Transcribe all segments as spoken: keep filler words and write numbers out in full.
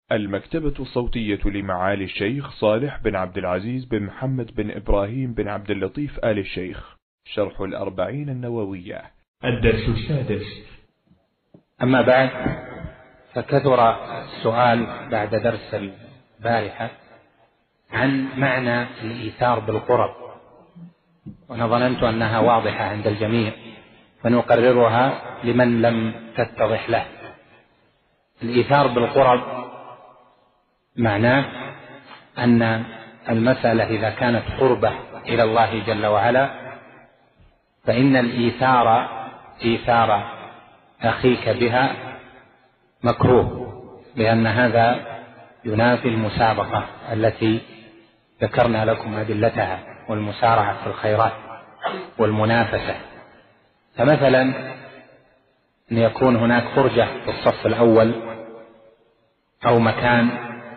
المكتبة الصوتية لمعالي الشيخ صالح بن عبد العزيز بن محمد بن إبراهيم بن عبد اللطيف آل الشيخ، شرح الأربعين النووية، الدرس السادس. أما بعد، فكثر السؤال بعد درس البارحة عن معنى الإيثار بالقرب، وأنا ظننت أنها واضحة عند الجميع فنقررها لمن لم تتضح له. الإيثار بالقرب معناه أن المسألة إذا كانت قربة إلى الله جل وعلا فإن الإيثار إيثار أخيك بها مكروه، لأن هذا ينافي المسابقة التي ذكرنا لكم أدلتها والمسارعة في الخيرات والمنافسة. فمثلا أن يكون هناك فرجة في الصف الأول أو مكان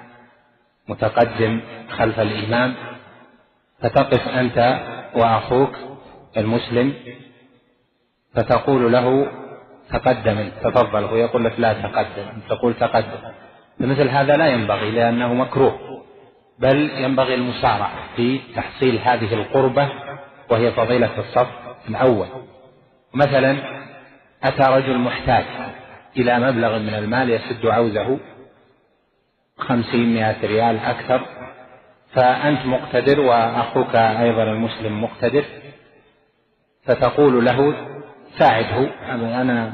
متقدم خلف الإمام، فتقف أنت وأخوك المسلم فتقول له تقدم تفضل، ويقول لك لا تقدم، تقول تقدم. فمثل هذا لا ينبغي لأنه مكروه، بل ينبغي المسارعة في تحصيل هذه القربة وهي فضيلة الصف الأول. مثلا أتى رجل محتاج إلى مبلغ من المال يسد عوزه، خمسين مائة ريال أكثر، فأنت مقتدر وأخوك أيضا المسلم مقتدر، فتقول له ساعده، أنا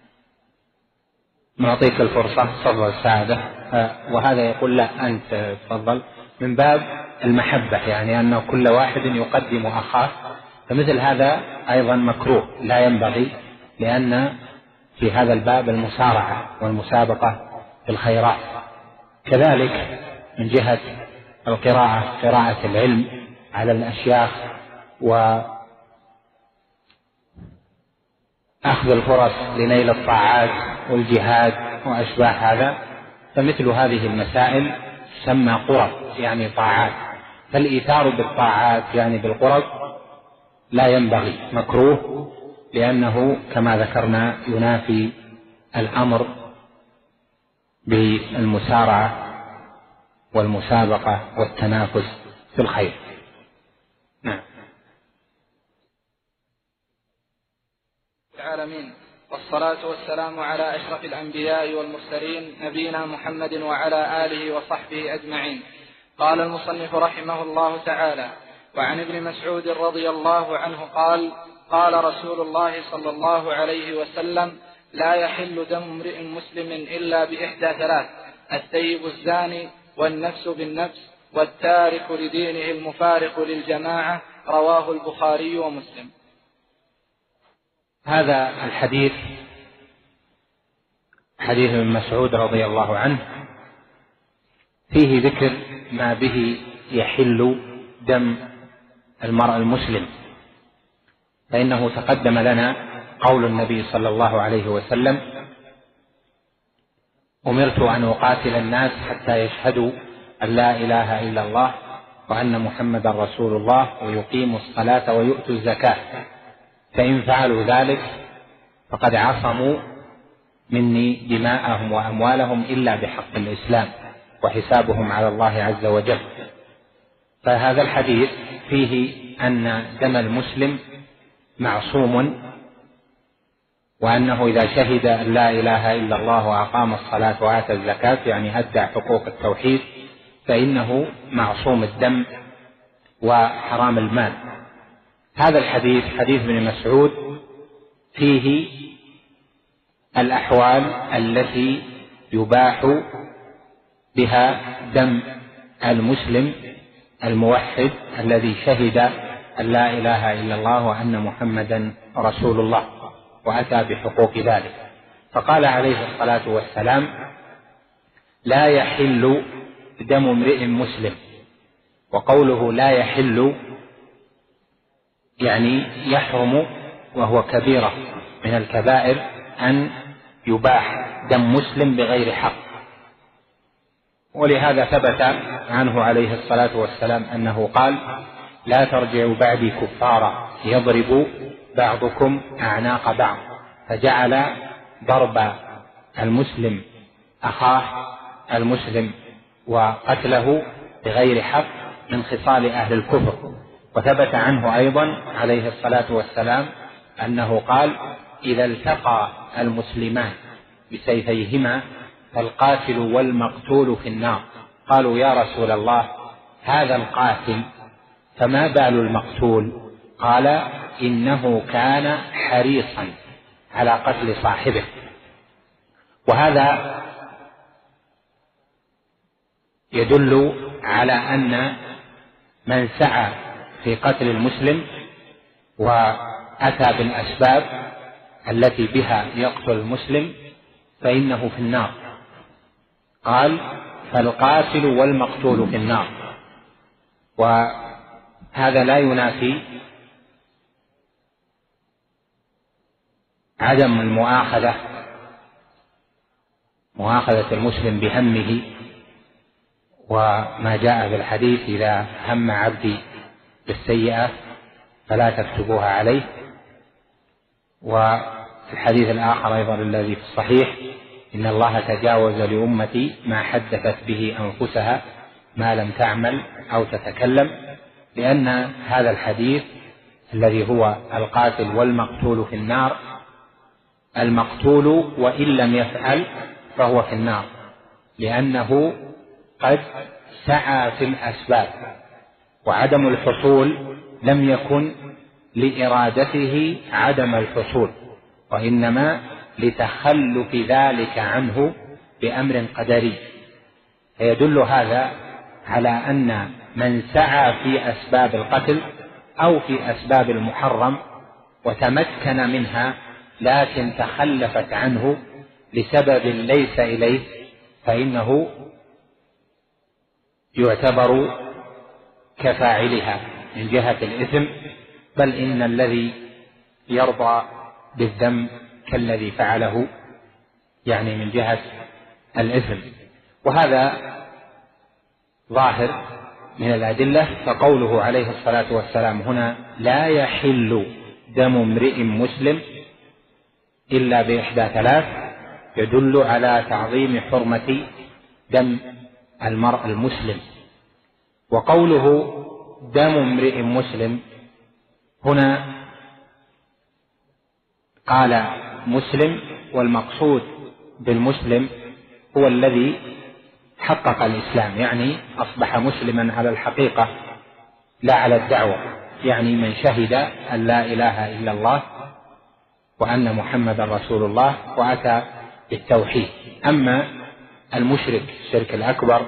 نعطيك الفرصة تفضل ساعده، وهذا يقول لا أنت تفضل، من باب المحبة، يعني أن كل واحد يقدم أخاه. فمثل هذا أيضا مكروه لا ينبغي، لأن في هذا الباب المسارعة والمسابقة في الخيرات. كذلك من جهة القراءة، قراءة العلم على الأشياخ وأخذ الفرص لنيل الطاعات والجهاد وأشباه هذا، فمثل هذه المسائل تسمى قرب، يعني طاعات. فالإيثار بالطاعات يعني بالقرب لا ينبغي، مكروه، لأنه كما ذكرنا ينافي الأمر بالمسارعة والمسابقة والتنافس في الخير. نعم. العالمين، والصلاة والسلام على أشرف الأنبياء والمرسلين نبينا محمد وعلى آله وصحبه أجمعين. قال المصنف رحمه الله تعالى: وعن ابن مسعود رضي الله عنه قال: قال رسول الله صلى الله عليه وسلم: لا يحل دم امرئ مسلم إلا بإحدى ثلاث: الثيب الزاني، والنفس بالنفس، والتارك لدينه المفارق للجماعة. رواه البخاري ومسلم. هذا الحديث حديث ابن مسعود رضي الله عنه فيه ذكر ما به يحل دم المرء المسلم، فإنه تقدم لنا قول النبي صلى الله عليه وسلم: أمرت أن أقاتل الناس حتى يشهدوا أن لا إله إلا الله وأن محمدا رسول الله ويقيموا الصلاة ويؤتوا الزكاة، فإن فعلوا ذلك فقد عصموا مني دماءهم وأموالهم إلا بحق الإسلام وحسابهم على الله عز وجل. فهذا الحديث فيه أن دم المسلم معصوم، وأنه إذا شهد أن لا إله إلا الله وأقام الصلاة وآتى الزكاة، يعني أدى حقوق التوحيد، فإنه معصوم الدم وحرام المال. هذا الحديث حديث ابن مسعود فيه الأحوال التي يباح بها دم المسلم الموحد الذي شهد أن لا إله إلا الله وأن محمدا رسول الله وأتى بحقوق ذلك. فقال عليه الصلاة والسلام: لا يحل دم امرئ مسلم. وقوله لا يحل يعني يحرم، وهو كبيرة من الكبائر أن يباح دم مسلم بغير حق. ولهذا ثبت عنه عليه الصلاة والسلام أنه قال: لا ترجعوا بعدي كفارا يضرب بعضكم أعناق بعض. فجعل ضرب المسلم أخاه المسلم وقتله بغير حق من خصال أهل الكفر. وثبت عنه أيضا عليه الصلاة والسلام أنه قال: إذا التقى المسلمان بسيفيهما فالقاتل والمقتول في النار. قالوا: يا رسول الله، هذا القاتل فما بال المقتول؟ قال: إنه كان حريصا على قتل صاحبه. وهذا يدل على أن من سعى في قتل المسلم وأتى بالأسباب التي بها يقتل المسلم فإنه في النار. قال: فالقاتل والمقتول في النار. وهذا لا ينافي عدم المؤاخذة مؤاخذة المسلم بهمه، وما جاء في الحديث: إذا هم عبدي بالسيئة فلا تكتبوها عليه. وفي الحديث الآخر أيضا الذي في الصحيح: إن الله تجاوز لأمتي ما حدثت به أنفسها ما لم تعمل أو تتكلم. لأن هذا الحديث الذي هو القاتل والمقتول في النار، المقتول وإن لم يفعل فهو في النار، لأنه قد سعى في الأسباب، وعدم الحصول لم يكن لإرادته عدم الحصول، وإنما لتخلف ذلك عنه بأمر قدري. فيدل هذا على أن من سعى في أسباب القتل أو في أسباب المحرم وتمكن منها لكن تخلفت عنه لسبب ليس إليه، فإنه يعتبر كفاعلها من جهة الإثم، بل إن الذي يرضى بالذنب كالذي فعله، يعني من جهة الإثم. وهذا ظاهر من الأدلة. فقوله عليه الصلاة والسلام هنا: لا يحل دم امرئ مسلم إلا بإحدى ثلاث، يدل على تعظيم حرمة دم المرء المسلم. وقوله دم امرئ مسلم هنا قال مسلم، والمقصود بالمسلم هو الذي حقق الإسلام، يعني أصبح مسلما على الحقيقة لا على الدعوة، يعني من شهد أن لا إله إلا الله وأن محمد رسول الله وأتى بالتوحيد. أما المشرك الشرك الأكبر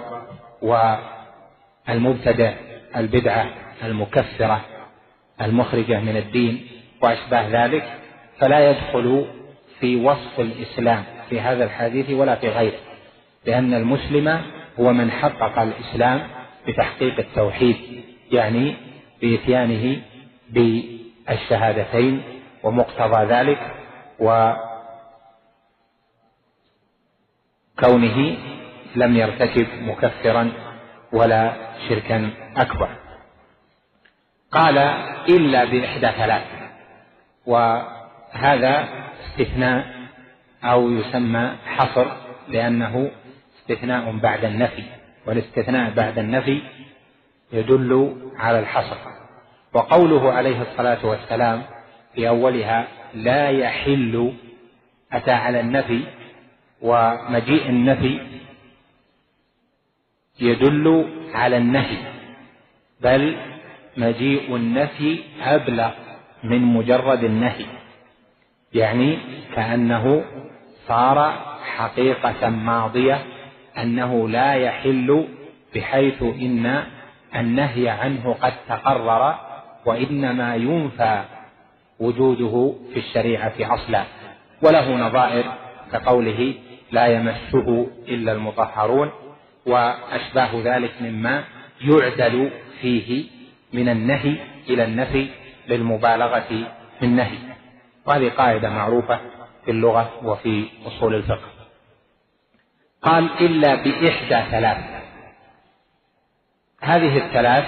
والمبتدع البدعة المكفرة المخرجة من الدين وأشباه ذلك فلا يدخل في وصف الإسلام في هذا الحديث ولا في غيره، لأن المسلم هو من حقق الإسلام بتحقيق التوحيد، يعني بإتيانه بالشهادتين ومقتضى ذلك، وكونه لم يرتكب مكفرا ولا شركا أكبر. قال: إلا بإحدى ثلاث، وهذا استثناء أو يسمى حصر، لأنه استثناء بعد النفي، والاستثناء بعد النفي يدل على الحصر. وقوله عليه الصلاة والسلام في أولها لا يحل أتى على النفي، ومجيء النفي يدل على النهي، بل مجيء النفي أبلغ من مجرد النهي، يعني كأنه صار حقيقة ماضية أنه لا يحل، بحيث إن النهي عنه قد تقرر، وإنما ينفى وجوده في الشريعة أصلا. وله نظائر كقوله لا يمسه إلا المطهرون وأشباه ذلك مما يعدل فيه من النهي إلى النفي للمبالغة في النهي. وهذه قاعدة معروفة في اللغة وفي أصول الفقه. قال: إلا بإحدى ثلاث. هذه الثلاث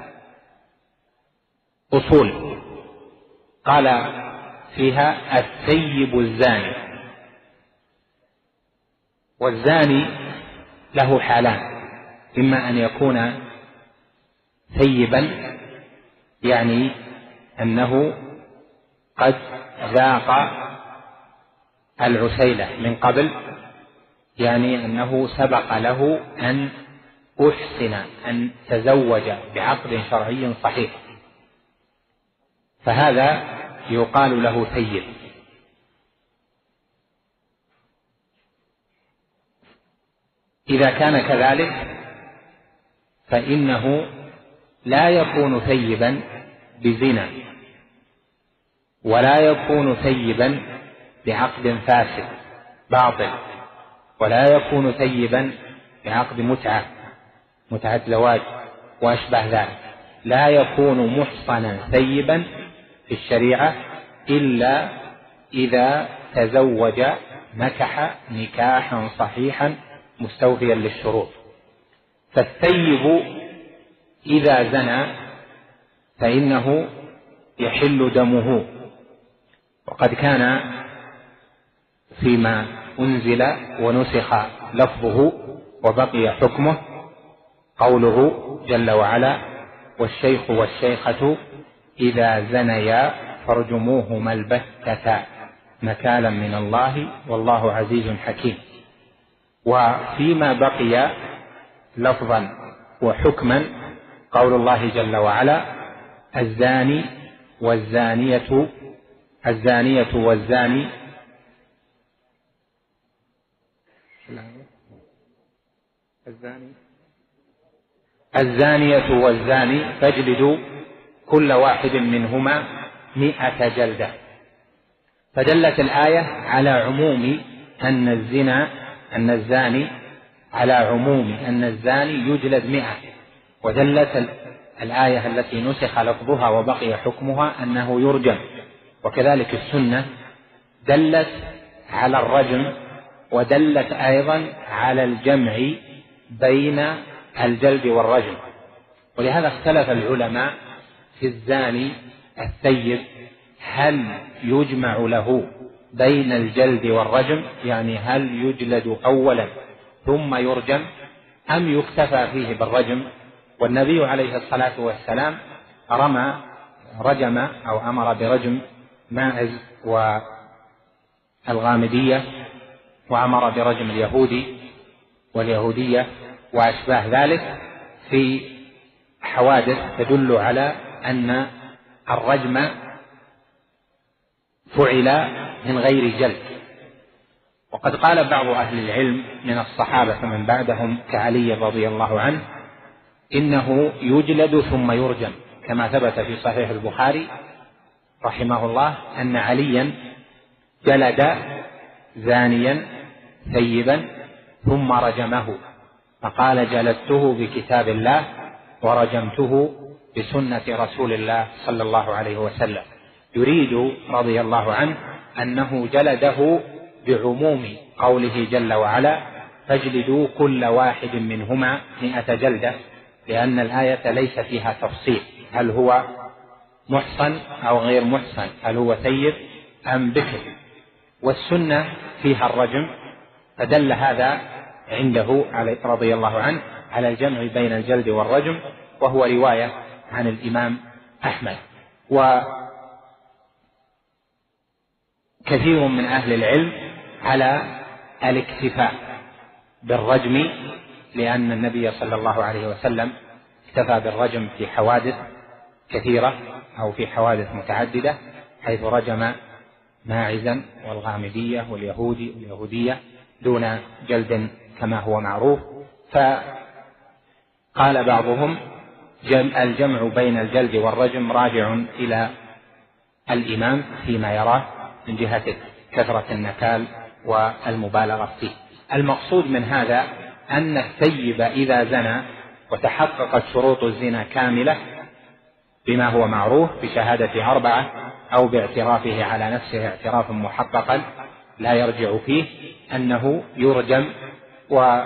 أصول قال فيها الثيب الزاني. والزاني له حالان: إما أن يكون ثيبا يعني أنه قد ذاق العسيلة من قبل، يعني أنه سبق له أن أحسن أن تزوج بعقد شرعي صحيح، فهذا يقال له ثيب. إذا كان كذلك فإنه لا يكون ثيبا بزنا، ولا يكون ثيبا بعقد فاسد باطل، ولا يكون ثيبا بعقد متعة متعة زواج وأشبه ذلك. لا يكون محصنا ثيبا في الشريعة إلا إذا تزوج نكح نكاحا صحيحا مستوفيا للشروط. فالثيب إذا زنى فإنه يحل دمه. وقد كان فيما أنزل ونسخ لفظه وبقي حكمه قوله جل وعلا: والشيخ والشيخة إذا زنيا فارجموهما البتة نكالا من الله والله عزيز حكيم. وفيما بقي لفظا وحكما قول الله جل وعلا: الزاني والزانية الزانية والزاني الزاني الزانية والزاني فاجلدوا كل واحد منهما مئة جلدة. فدلت الآية على عموم أن الزنا أن الزاني على عموم أن الزاني يجلد مئة، ودلت الآية التي نسخ لفظها وبقي حكمها أنه يرجم. وكذلك السنة دلت على الرجم، ودلت أيضا على الجمع بين الجلد والرجم. ولهذا اختلف العلماء في الزاني الثيب هل يجمع له بين الجلد والرجم، يعني هل يجلد أولا ثم يرجم أم يكتفى فيه بالرجم. والنبي عليه الصلاة والسلام رمى رجم أو أمر برجم ماعز والغامدية، وأمر برجم اليهودي واليهودية وأشباه ذلك في حوادث تدل على أن الرجم فعل من غير جلد. وقد قال بعض أهل العلم من الصحابة من بعدهم كعلي رضي الله عنه إنه يجلد ثم يرجم، كما ثبت في صحيح البخاري رحمه الله أن عليا جلد زانيا ثيبا ثم رجمه، فقال: جلدته بكتاب الله ورجمته بسنة رسول الله صلى الله عليه وسلم. يريد رضي الله عنه أنه جلده بعموم قوله جل وعلا: فاجلدوا كل واحد منهما مئة جلدة، لأن الآية ليس فيها تفصيل هل هو محصن أو غير محصن، هل هو ثيب أم بكر. والسنة فيها الرجم، فدل هذا عنده رضي الله عنه على الجمع بين الجلد والرجم، وهو رواية عن الإمام أحمد. وكثير من أهل العلم على الاكتفاء بالرجم، لأن النبي صلى الله عليه وسلم اكتفى بالرجم في حوادث كثيرة أو في حوادث متعددة، حيث رجم ماعزا والغامدية واليهودي واليهودية دون جلد كما هو معروف. فقال بعضهم: الجمع بين الجلد والرجم راجع إلى الإمام فيما يراه من جهة كثرة النكال والمبالغة فيه. المقصود من هذا أن الثيب إذا زنى وتحققت شروط الزنا كاملة بما هو معروف بشهادة أربعة أو باعترافه على نفسه اعترافا محققا لا يرجع فيه، أنه يرجم وذلك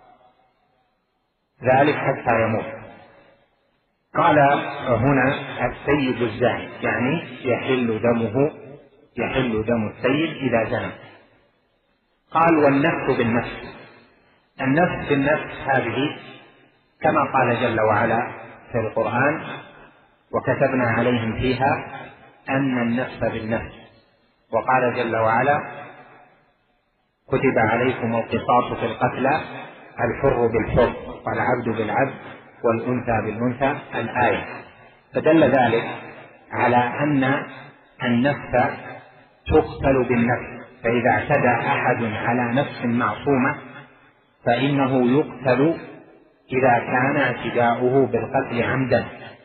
حتى يموت. قال هنا: الثيب الزاني، يعني يحل دمه يحل دم الثيب إذا زنى. قال: والنفس بالنفس، النفس بالنفس هذه كما قال جل وعلا في القرآن: وكتبنا عليهم فيها أن النفس بالنفس. وقال جل وعلا: كتب عليكم القصاص في القتلى الحر بالحر والعبد بالعبد والأنثى بالأنثى، الآية. فدل ذلك على أن النفس تقتل بالنفس، فإذا اعتدى أحد على نفس معصومة فإنه يقتل إذا كان اعتداؤه بالقتل عمدا.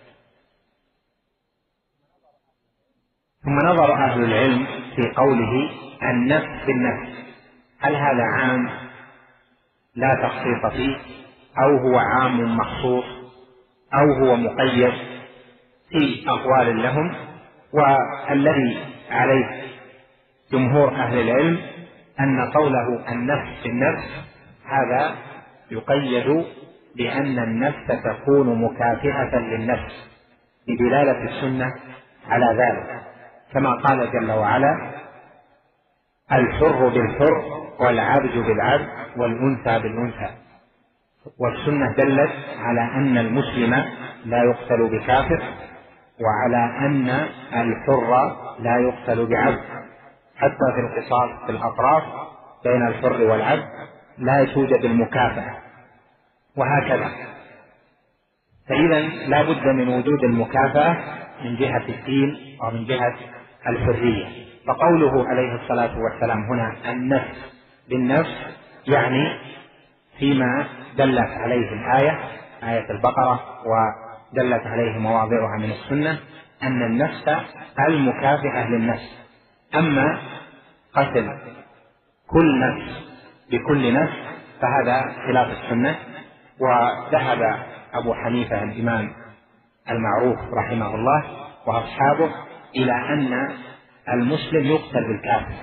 ثم نظر أهل العلم في قوله النفس بالنفس، هل هذا عام لا تخصيص فيه، أو هو عام مخصوص، أو هو مقيد؟ في أقوال لهم، والذي عليه جمهور أهل العلم أن قوله النفس بالنفس هذا يقيد بأن النفس تكون مكافئة للنفس، بدلالة السنة على ذلك، كما قال جل وعلا: الحر بالحر والعبد بالعبد والأنثى بالأنثى. والسنة دلت على أن المسلم لا يقتل بكافر، وعلى أن الحر لا يقتل بعبد، حتى في القصاص في الأطراف بين الحر والعبد لا توجد المكافأة، وهكذا. فإذا لا بد من وجود المكافأة من جهة الدين ومن جهة الحرية. فقوله عليه الصلاة والسلام هنا النفس بالنفس يعني فيما دلت عليه الآية، آية البقرة، ودلت عليه مواضعها من السنة، أن النفس المكافئة للنفس. أما قتل كل نفس بكل نفس فهذا خلاف السنة. وذهب أبو حنيفة الإمام المعروف رحمه الله وأصحابه إلى أن المسلم يقتل بالكافر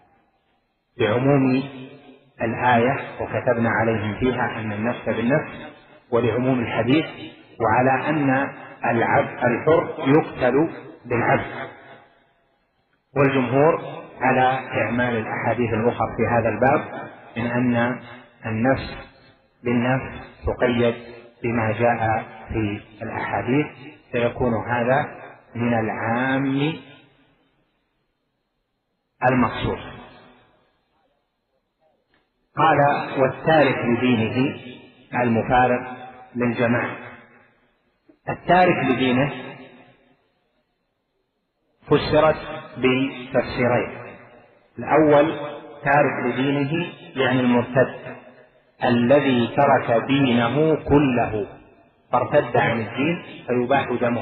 بعموم الآية وكتبنا عليهم فيها أن النفس بالنفس، ولعموم الحديث، وعلى أن العبد الحر يقتل بالعبد. والجمهور على إعمال الأحاديث الأخرى في هذا الباب من أن النفس بالنفس تقيد بما جاء في الأحاديث، فيكون هذا من العام المخصوص. قال: والتارك لدينه المفارق للجماعة. التارك لدينه فسرت بتفسيرين: الأول تارك لدينه يعني المرتد الذي ترك دينه كله فارتد عن الدين فيباح دمه.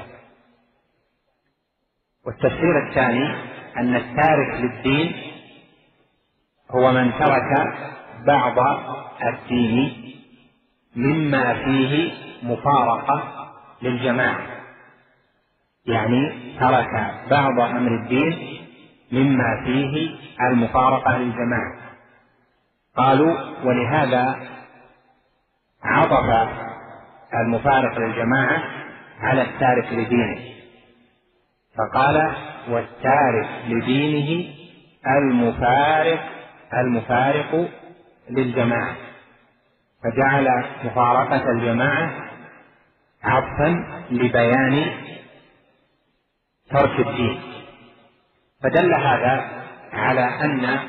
والتفسير الثاني أن التارك للدين هو من ترك بعض الدين مما فيه مفارقة للجماعة، يعني ترك بعض أمر الدين مما فيه المفارقة للجماعة. قالوا: ولهذا عطف المفارق للجماعة على التارك لدينه، فقال: والتارك لدينه المفارق المفارق للجماعة، فجعل مفارقة الجماعة عطفا لبيان ترك الدين. فدل هذا على أن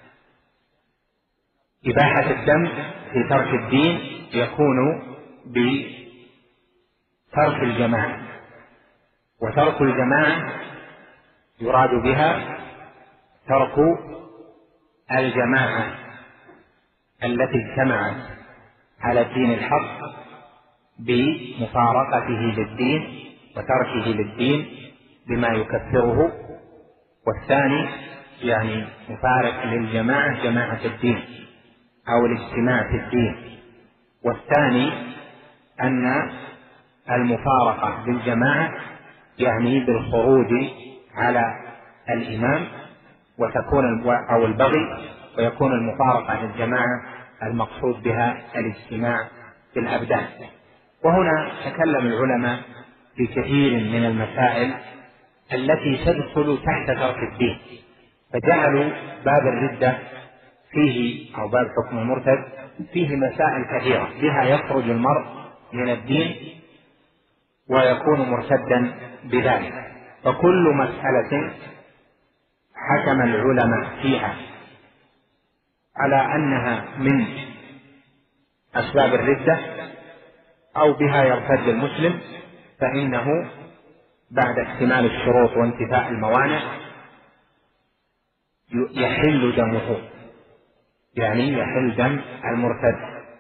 إباحة الدم في ترك الدين يكون بترك الجماعة، وترك الجماعة يراد بها ترك الجماعة التي اجتمعت على الدين الحق بمفارقته للدين وتركه للدين بما يكفره. والثاني يعني مفارق للجماعة جماعة الدين أو الاجتماع في الدين. والثاني أن المفارقة للجماعة يعني بالخروج على الإمام وتكون أو البغي، ويكون المفارقة للجماعة المقصود بها الاجتماع في الأبدان. وهنا تكلم العلماء في كثير من المسائل التي تدخل تحت ترك الدين، فجعلوا باب الردة فيه أو باب حكم المرتد فيه مسائل كثيرة بها يخرج المرء من الدين ويكون مرتدا بذلك، فكل مسألة حكم العلماء فيها على أنها من أسباب الردة أو بها يرتد المسلم فإنه بعد اكتمال الشروط وانتفاء الموانع يحل دمه، يعني يحل دم المرتد.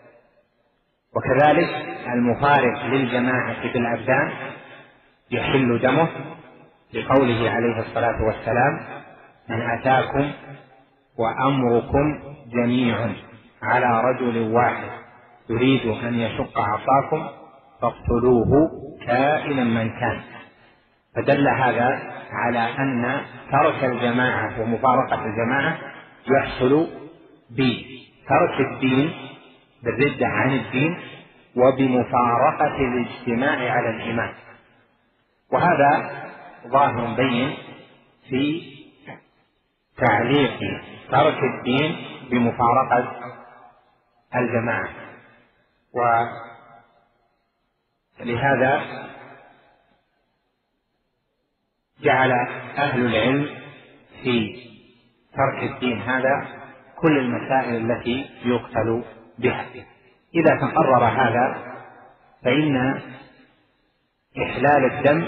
وكذلك المفارق للجماعة في الأبدان يحل دمه لقوله عليه الصلاة والسلام: من أتاكم وأمركم جميع على رجل واحد يريد أن يشق عصاكم فاقتلوه كائنا من كان. فدل هذا على أن ترك الجماعة ومفارقة الجماعة يحصل بترك الدين بالردة عن الدين وبمفارقة الاجتماع على الإيمان، وهذا ظاهر بين في تعليق ترك الدين بمفارقة الجماعة. ولهذا جعل أهل العلم في ترك الدين هذا كل المسائل التي يقتل بها. إذا تقرر هذا فإن إحلال الدم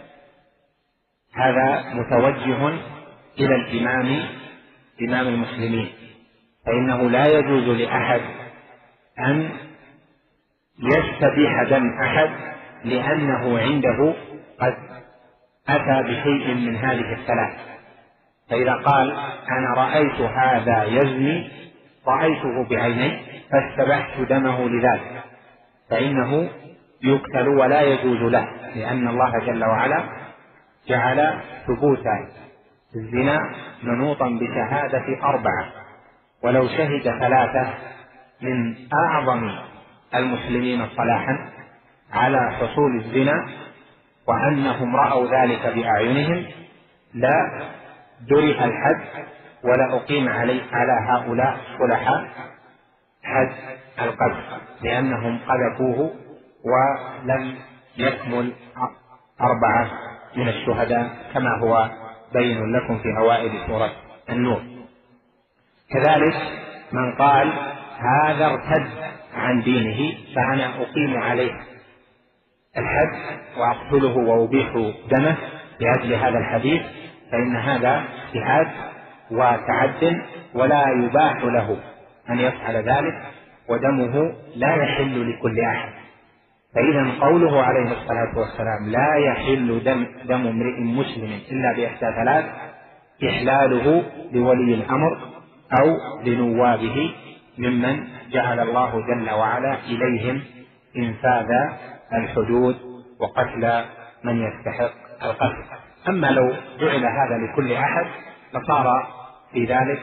هذا متوجه إلى الإمام إمام المسلمين، فإنه لا يجوز لأحد أن يستبيح دم أحد لأنه عنده قد أتى بشيء من هذه الثلاث. فإذا قال: أنا رأيت هذا يزني، رأيته بعيني فاستبحت دمه لذلك، فإنه يقتل ولا يجوز له، لأن الله جل وعلا جعل ثبوت الزنا منوطا بشهادة أربعة، ولو شهد ثلاثة من أعظم المسلمين صلاحا على حصول الزنا وأنهم رأوا ذلك بأعينهم لا درئ الحد ولا أقيم عليه على هؤلاء الصلحاء حد القذف، لأنهم قذفوه ولم يكمل أربعة من الشهداء كما هو بين لكم في أوائل سورة النور. كذلك من قال: هذا ارتد عن دينه فأنا أقيم عليه الحد وأقتله وأبيح دمه لأجل هذا الحديث، فإن هذا اجتهاد وتعد ولا يباح له أن يفعل ذلك، ودمه لا يحل لكل أحد. فإذا قوله عليه الصلاة والسلام: لا يحل دم, دم امرئ مسلم إلا بإحدى ثلاث، إحلاله لولي الأمر أو لنوابه ممن جعل الله جل وعلا إليهم إنفاذ الحدود وقتل من يستحق القتل. أما لو جعل هذا لكل أحد لصار في ذلك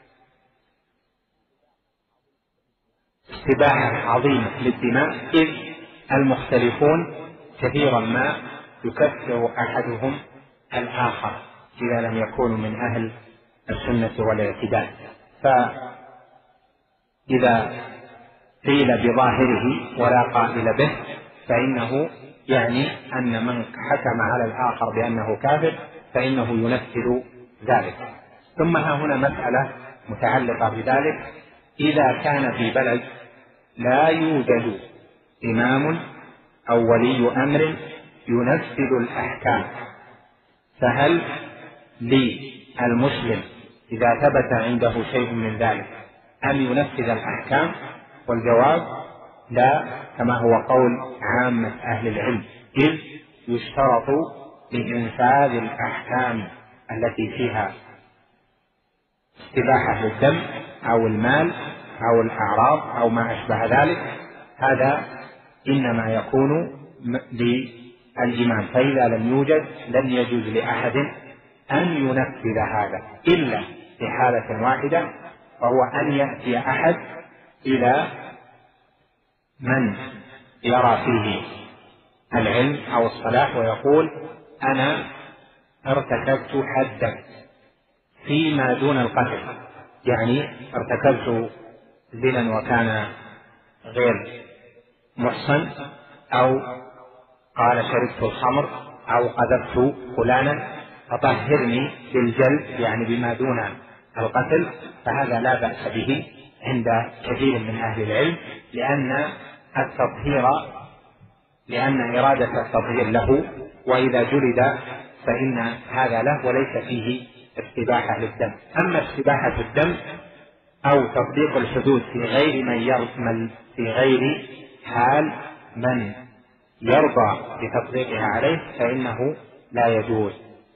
استباحة عظيمة للدماء، إذ المختلفون كثيرا ما يكفر أحدهم الآخر إذا لم يكونوا من أهل السنة والاعتدال. فإذا قيل بظاهره ولا قائل به فإنه يعني أن من حكم على الآخر بأنه كافر فإنه ينفذ ذلك. ثم ها هنا مسألة متعلقة بذلك: إذا كان في بلد لا يوجد إمام أو ولي أمر ينفذ الأحكام، فهل للمسلم إذا ثبت عنده شيء من ذلك أن ينفذ الأحكام؟ والجواب: لا، كما هو قول عامة أهل العلم، إذ يشترط لإنفاذ الأحكام التي فيها استباحة للدم أو المال أو الأعراض أو ما أشبه ذلك، هذا إنما يكون للإمام، فإذا لم يوجد لن يجوز لأحد أن ينفذ هذا إلا في حالة واحدة، وهو أن يأتي أحد إلى من يرى فيه العلم أو الصلاح ويقول: أنا ارتكبت حدا فيما دون القتل، يعني ارتكبت زنا وكان غير محصن، أو قال شربت الخمر أو قذفت فلانا فطهرني بالجلد يعني بما دون القتل، فهذا لا بأس به عند كثير من أهل العلم، لأن التطهير لأن إرادة التطهير له، وإذا جلد فإن هذا له وليس فيه استباحة للدم. أما استباحة الدم أو تطبيق الحدود في غير من يرمل في غير حال من يرضى بتطبيقها عليه فإنه لا يجوز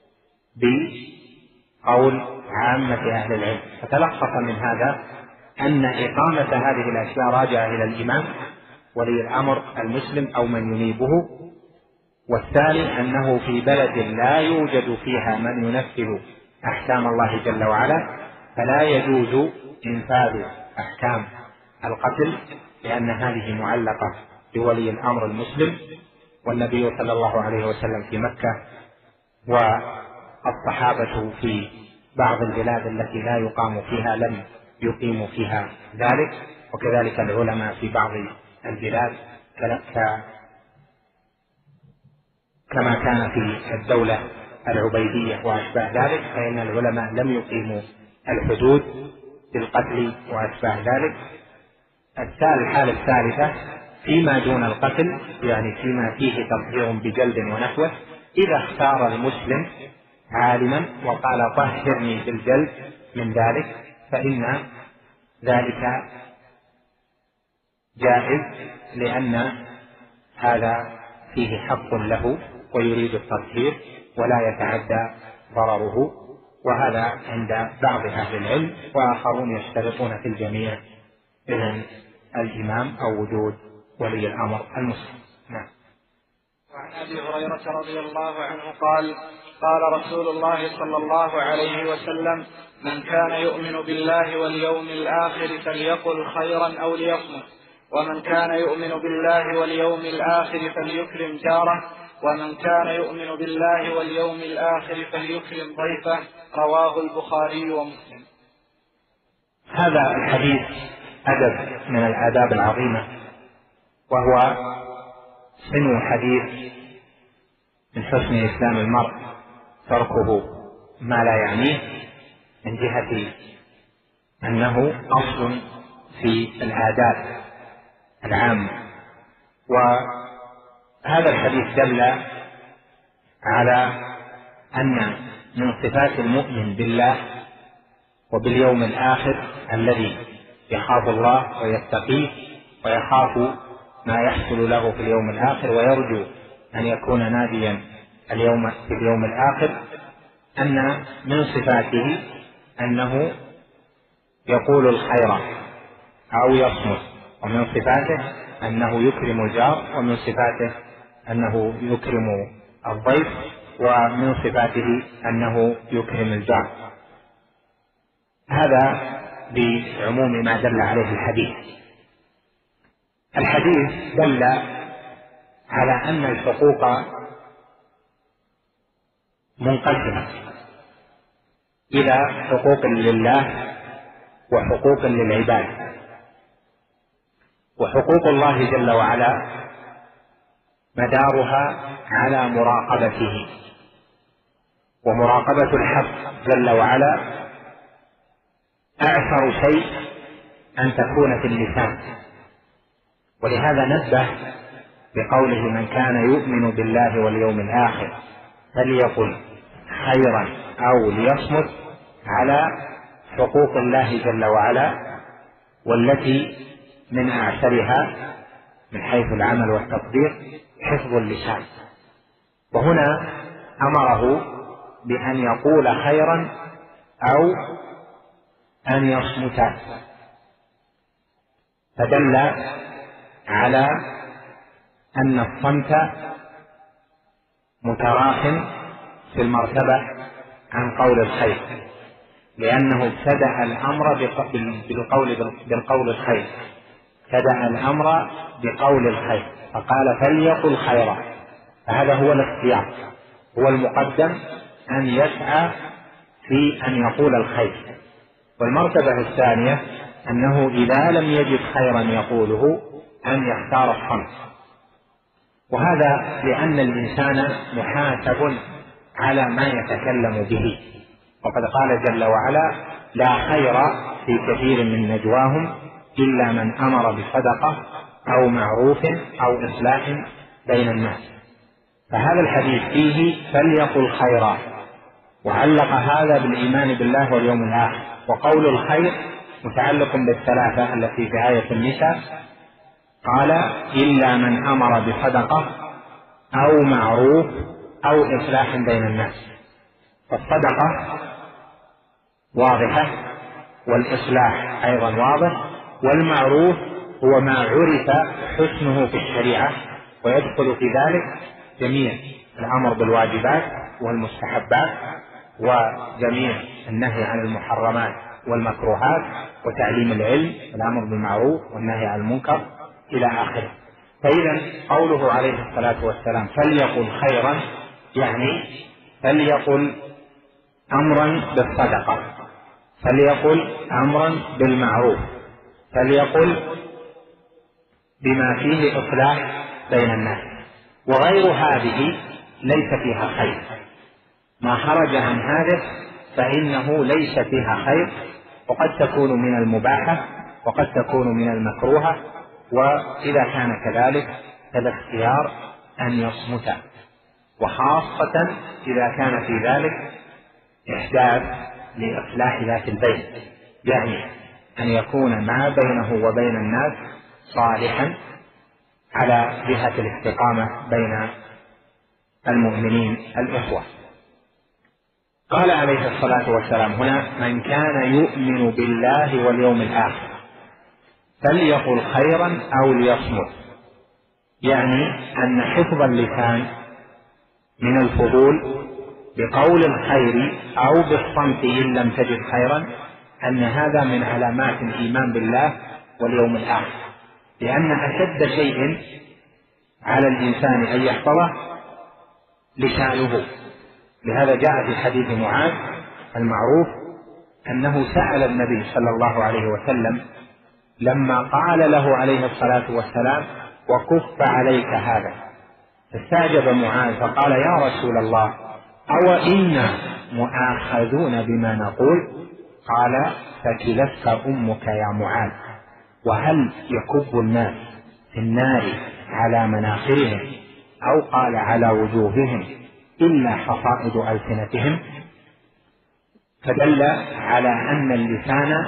بقول عامة أهل العلم. فتلخص من هذا أن إقامة هذه الأشياء راجعة إلى الإمام ولي الأمر المسلم أو من ينيبه، والثاني أنه في بلد لا يوجد فيها من ينفذ أحكام الله جل وعلا فلا يجوز إنفاذ أحكام القتل، لأن هذه معلقة بولي الأمر المسلم، والنبي صلى الله عليه وسلم في مكة والصحابة في بعض البلاد التي لا يقام فيها لم يقيموا فيها ذلك، وكذلك العلماء في بعض البلاد كما كان في الدولة العبيدية وأشباه ذلك، فإن العلماء لم يقيموا الحدود بالقتل وأشباه ذلك. الحالة الثالثة فيما دون القتل، يعني فيما فيه تطهير بجلد ونحوه، إذا اختار المسلم عالما وقال طهرني بالجلد من ذلك فإن ذلك جائز، لأن هذا فيه حق له ويريد التطهير ولا يتعدى ضرره، وهذا عند بعض أهل العلم، وآخرون يشترطون في الجميع إذن الإمام أو وجود ولي الأمر المسلم. نعم. وعن أبي هريرة رضي الله عنه قال: قال رسول الله صلى الله عليه وسلم: من كان يؤمن بالله واليوم الآخر فليقل خيرا أو ليصمت، ومن كان يؤمن بالله واليوم الآخر فليكرم جاره، ومن كان يؤمن بالله واليوم الآخر فليكرم ضيفه. رواه البخاري ومسلم. هذا الحديث أدب من الآداب العظيمة، وهو سنو حديث من حسن إسلام المرء تركه ما لا يعنيه، من جهة أنه أصل في الآداب العامة. وهذا الحديث دل على أن من صفات المؤمن بالله وباليوم الآخر الذي يخاف الله ويتقيه ويخاف ما يحصل له في اليوم الآخر ويرجو أن يكون ناجيا اليوم في اليوم الآخر، أن من صفاته أنه يقول الخير أو يصمت، ومن صفاته أنه يكرم الجار، ومن صفاته أنه يكرم الضيف، ومن صفاته أنه يكرم الجار. هذا بعموم ما دل عليه الحديث. الحديث دل على أن الحقوق منقسمة إلى حقوق لله وحقوق للعباد. وحقوق الله جل وعلا مدارها على مراقبته، ومراقبة الحق جل وعلا أعثر شيء أن تكون في اللسان، ولهذا نبه بقوله: من كان يؤمن بالله واليوم الآخر فليقل خيرا أو ليصمت، على حقوق الله جل وعلا، والتي من أعثرها من حيث العمل والتطبيق حفظ اللسان. وهنا أمره بأن يقول خيرا أو أن يصمت، فدل على أن الصمت متراخٍ في المرتبة عن قول الخير، لأنه ابتدأ الأمر بالقول بالقول الخير، ابتدأ الأمر بقول الخير فقال فليقل خيرا، فهذا هو الاختيار، هو المقدم أن يسعى في أن يقول الخير. والمرتبة الثانية أنه إذا لم يجد خيرا يقوله أن يختار الصمت، وهذا لأن الإنسان محاسب على ما يتكلم به، وقد قال جل وعلا: لا خير في كثير من نجواهم إلا من أمر بصدقة أو معروف أو إصلاح بين الناس. فهذا الحديث فيه فليقل خيرا، وعلق هذا بالإيمان بالله واليوم الآخر، وقول الخير متعلق بالثلاثة التي في آية النساء، قال: إلا من أمر بصدقة أو معروف أو إصلاح بين الناس. فالصدقة واضحة، والإصلاح أيضا واضح، والمعروف هو ما عرف حسنه في الشريعة، ويدخل في ذلك جميع الأمر بالواجبات والمستحبات، وجميع النهي عن المحرمات والمكروهات، وتعليم العلم، الأمر بالمعروف والنهي عن المنكر إلى آخره. فإذا قوله عليه الصلاة والسلام فليقل خيرا، يعني فليقل أمرا بالصدقة، فليقل أمرا بالمعروف، فليقل بما فيه إصلاح بين الناس، وغير هذه ليس فيها خير. ما خرج عن هذا فإنه ليس فيها خير، وقد تكون من المباحة وقد تكون من المكروهة، وإذا كان كذلك فالاختيار أن يصمت، وخاصة إذا كان في ذلك إحداث لإصلاح ذات البين، يعني أن يكون ما بينه وبين الناس صالحا على جهة الاستقامة بين المؤمنين الإخوة. قال عليه الصلاة والسلام هنا: من كان يؤمن بالله واليوم الآخر فليقل خيرا أو ليصمت، يعني أن حفظ اللسان من الفضول بقول الخير أو بالصمت إن لم تجد خيرا، أن هذا من علامات الإيمان بالله واليوم الآخر، لأن أشد شيء على الإنسان أن يحفظه لسانه. لهذا جاء في حديث معاذ المعروف أنه سأل النبي صلى الله عليه وسلم لما قال له عليه الصلاة والسلام: وكف عليك هذا، فاستعجب معاذ فقال: يا رسول الله، أو إنا مؤاخذون بما نقول؟ قال: فكلتك أمك يا معاذ، وهل يكب الناس في النار على مناخرهم أو قال على وجوههم إلا حصائد ألسنتهم؟ فدل على أن اللسان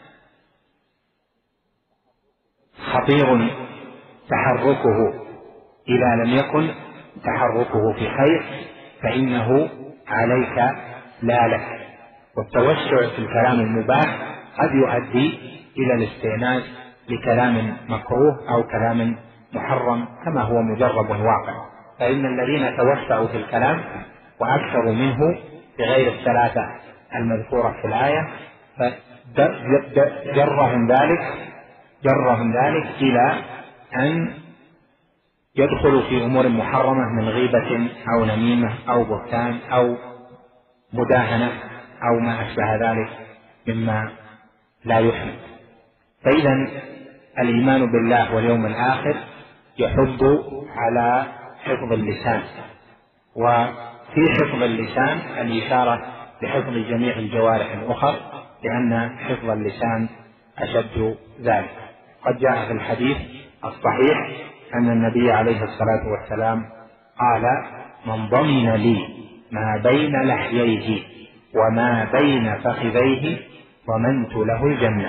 خطير تحركه، إذا لم يكن تحركه في خير فإنه عليك لا لك. والتوسع في الكلام المباح قد يؤدي إلى الاستئناس لكلام مكروه أو كلام محرم كما هو مجرب واقع. فإن الذين توسعوا في الكلام وأكثروا منه بغير الثلاثة المذكورة في الآية فجرهم ذلك جرهم ذلك إلى أن يدخلوا في أمور محرمة من غيبة أو نميمة أو بهتان أو مداهنة أو ما أشبه ذلك مما لا يحمد. فإذا الإيمان بالله واليوم الآخر يحض على حفظ اللسان، وفي حفظ اللسان الإشارة لحفظ جميع الجوارح الأخرى، لأن حفظ اللسان أشد ذلك. قد جاء في الحديث الصحيح أن النبي عليه الصلاة والسلام قال: من ضمن لي ما بين لحييه وما بين فخذيه ضمنت له الجنة.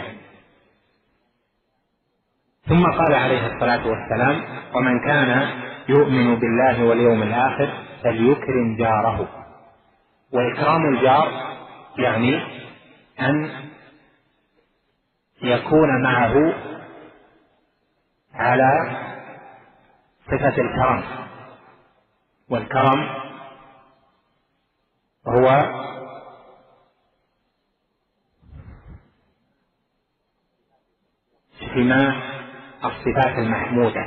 ثم قال عليه الصلاة والسلام: ومن كان يؤمن بالله واليوم الآخر فليكرم جاره. وإكرام الجار يعني أن يكون معه على صفة الكرم، والكرم هو اجتماع الصفات المحمودة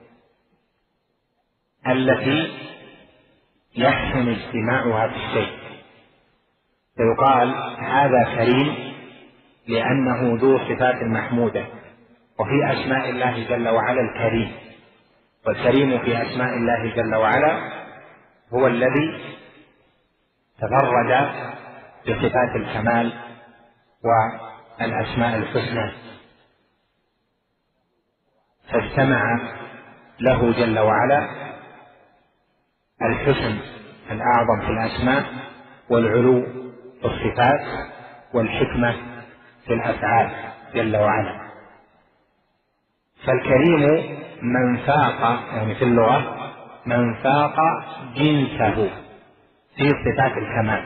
التي يحسن اجتماعها في الشيء، فيقال هذا كريم لأنه ذو صفات محمودة. وفي أسماء الله جل وعلا الكريم، والكريم في أسماء الله جل وعلا هو الذي تفرد بصفات الكمال والأسماء الحسنى، فاجتمع له جل وعلا الحسن الأعظم في الأسماء، والعلو في الصفات، والحكمة في الأفعال جل وعلا. فالكريم من فاق، يعني في اللغة من فاق جنسه في صفات الكمال،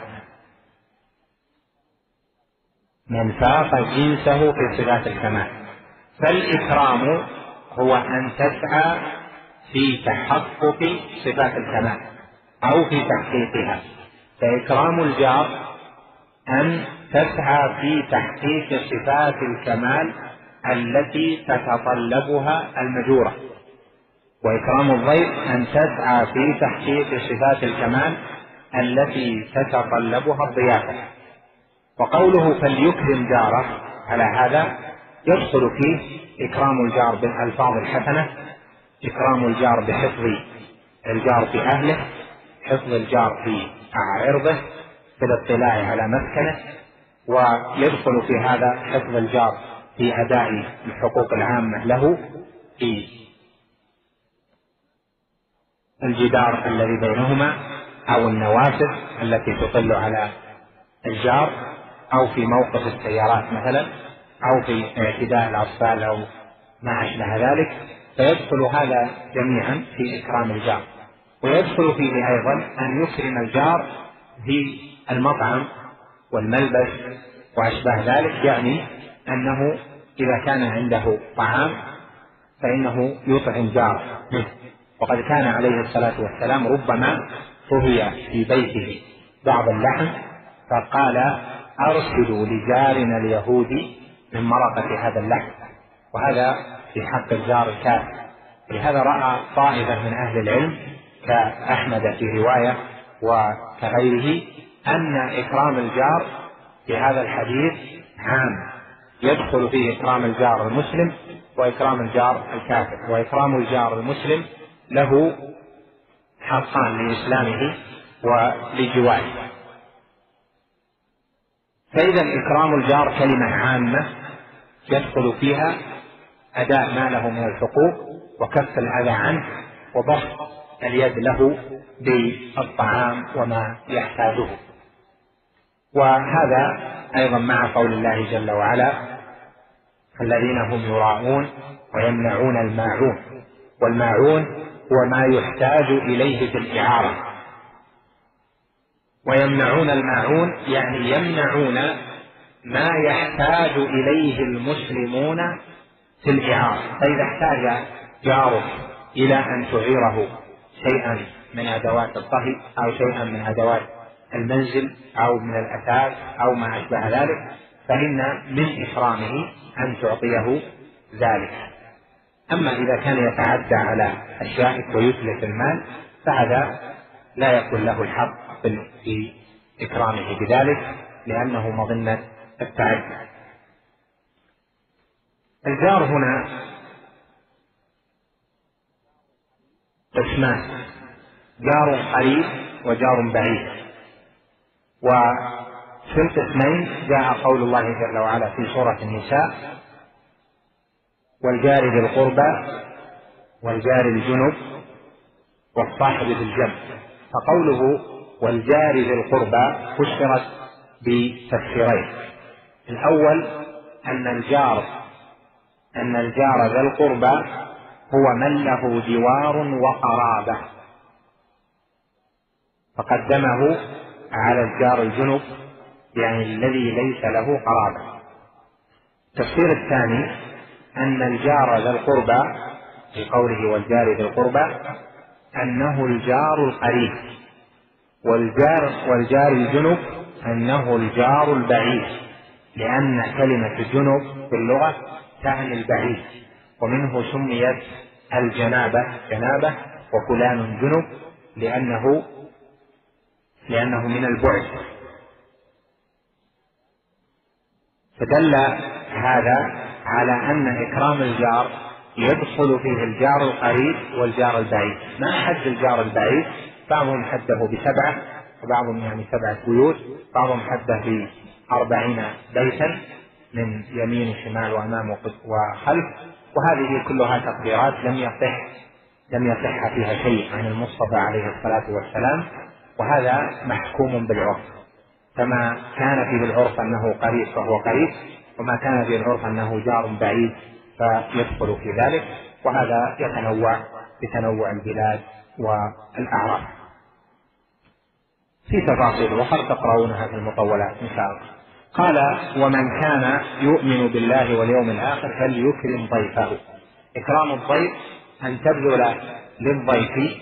من فاق جنسه في صفات الكمال. فالإكرام هو أن تسعى في تحقق صفات الكمال أو في تحقيقها. فإكرام الجار أن تسعى في تحقيق صفات الكمال التي تتطلبها المجورة، وإكرام الضيف أن تسعى في تحقيق صفات الكمال التي تتطلبها الضيافة. وقوله فليكرم جاره على هذا يدخل فيه إكرام الجار بالألفاظ الحسنة، إكرام الجار بحفظ الجار في أهله، حفظ الجار في عرضه، في الاطلاع على مسكنه، ويدخل في هذا حفظ الجار في أداء الحقوق العامة له في الجدار الذي بينهما، أو النوافذ التي تطل على الجار، أو في موقف السيارات مثلا، أو في اعتداء الأطفال أو ما أشبه ذلك. فيدخل هذا جميعا في إكرام الجار. ويدخل فيه أيضا أن يكرم الجار في المطعم والملبس وأشبه ذلك، يعني أنه إذا كان عنده طعام فإنه يطعم جاره منه. وقد كان عليه الصلاة والسلام ربما طهي في بيته بعض اللحم فقال أرسلوا لجارنا اليهودي من مرقة هذا اللحم، وهذا في حق الجار الكافر. لهذا رأى طائفة من أهل العلم كأحمد في رواية وكغيره أن إكرام الجار في هذا الحديث عام، يدخل فيه إكرام الجار المسلم وإكرام الجار الكافر. وإكرام الجار المسلم له حقان لإسلامه ولجواره. فإذا إكرام الجار كلمة عامة يدخل فيها أداء ما له من الحقوق وكف الأذى عنه وبسط اليد له بالطعام وما يحتاجه. وهذا أيضا مع قول الله جل وعلا الذين هم يراءون ويمنعون الماعون. والماعون هو ما يحتاج إليه في الإعارة. ويمنعون الماعون يعني يمنعون ما يحتاج إليه المسلمون في الإعارة. فإذا احتاج جارك إلى أن تعيره شيئا من أدوات الطهي أو شيئا من أدوات المنزل أو من الأثاث أو ما أشبه ذلك، فإن من إكرامه أن تعطيه ذلك. أما إذا كان يتعدى على أشيائك ويتلف المال فهذا لا يكون له الحق في إكرامه بذلك، لأنه مظنة التعدي. الجار هنا قسمان: جار قريب وجار بعيد. وفي القسمين جاء قول الله جل وعلا في سورة النساء: والجار ذي القربى والجار الجنب والصاحب بالجنب. فقوله والجار ذي القربى فسرت بتفسيرين: الأول أن الجار أن الجار ذا القربى هو من له جوار وقرابة، فقدمه على الجار الجنب يعني الذي ليس له قرابة. التفسير الثاني أن الجار ذا القربى في قوله والجار ذي القربى أنه الجار القريب، والجار والجار الجنب أنه الجار البعيد، لأن كلمة الجنب في اللغة تعني البعيد، ومنه سميت الجنابة جنابة وفلان جنب لأنه لأنه من البعد. فدل هذا على أن إكرام الجار يدخل فيه الجار القريب والجار البعيد. ما حد الجار البعيد، بعضهم حده بسبعة وبعضهم يعني سبعة بيوت، بعضهم حده بأربعين بيتا من يمين وشمال وأمام وخلف، وهذه كلها تقديرات لم يصح لم يصح فيها شيء عن المصطفى عليه الصلاة والسلام، وهذا محكوم بالعرف. فما كان فيه العرف أنه قريب فهو قريب، وما كان فيه العرف أنه جار بعيد فيدخل في ذلك، وهذا يتنوع بتنوع البلاد والأعراف. في تفاصيل أخرى تقرؤونها في المطولات إن شاء الله. قال: ومن كان يؤمن بالله واليوم الآخر فليكرم ضيفه. إكرام الضيف أن تبذل للضيف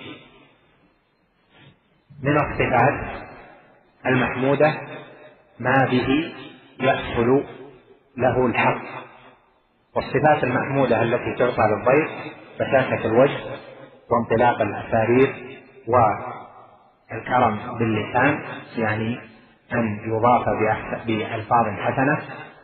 من الصفات المحمودة ما به يحصل له الحق. والصفات المحمودة التي تعطى للضيف بشاشة الوجه وانطلاق الأسارير والكرم باللسان، يعني أن يضاف بألفاظ حسنة.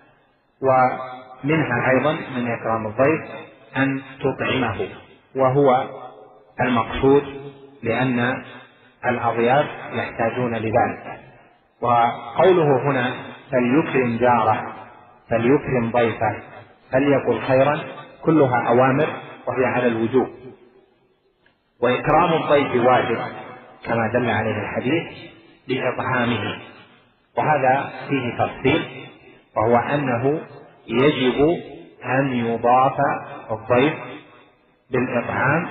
ومنها أيضا من إكرام الضيف أن تطعمه، وهو المقصود لأن الأضياف يحتاجون لذلك. وقوله هنا فليكرم جاره فليكرم ضيفه فليقل خيرا كلها أوامر وهي على الوجوب، وإكرام الضيف واجب كما دل عليه الحديث لإطعامه. وهذا فيه تفصيل، وهو أنه يجب أن يضاف الضيف بالإطعام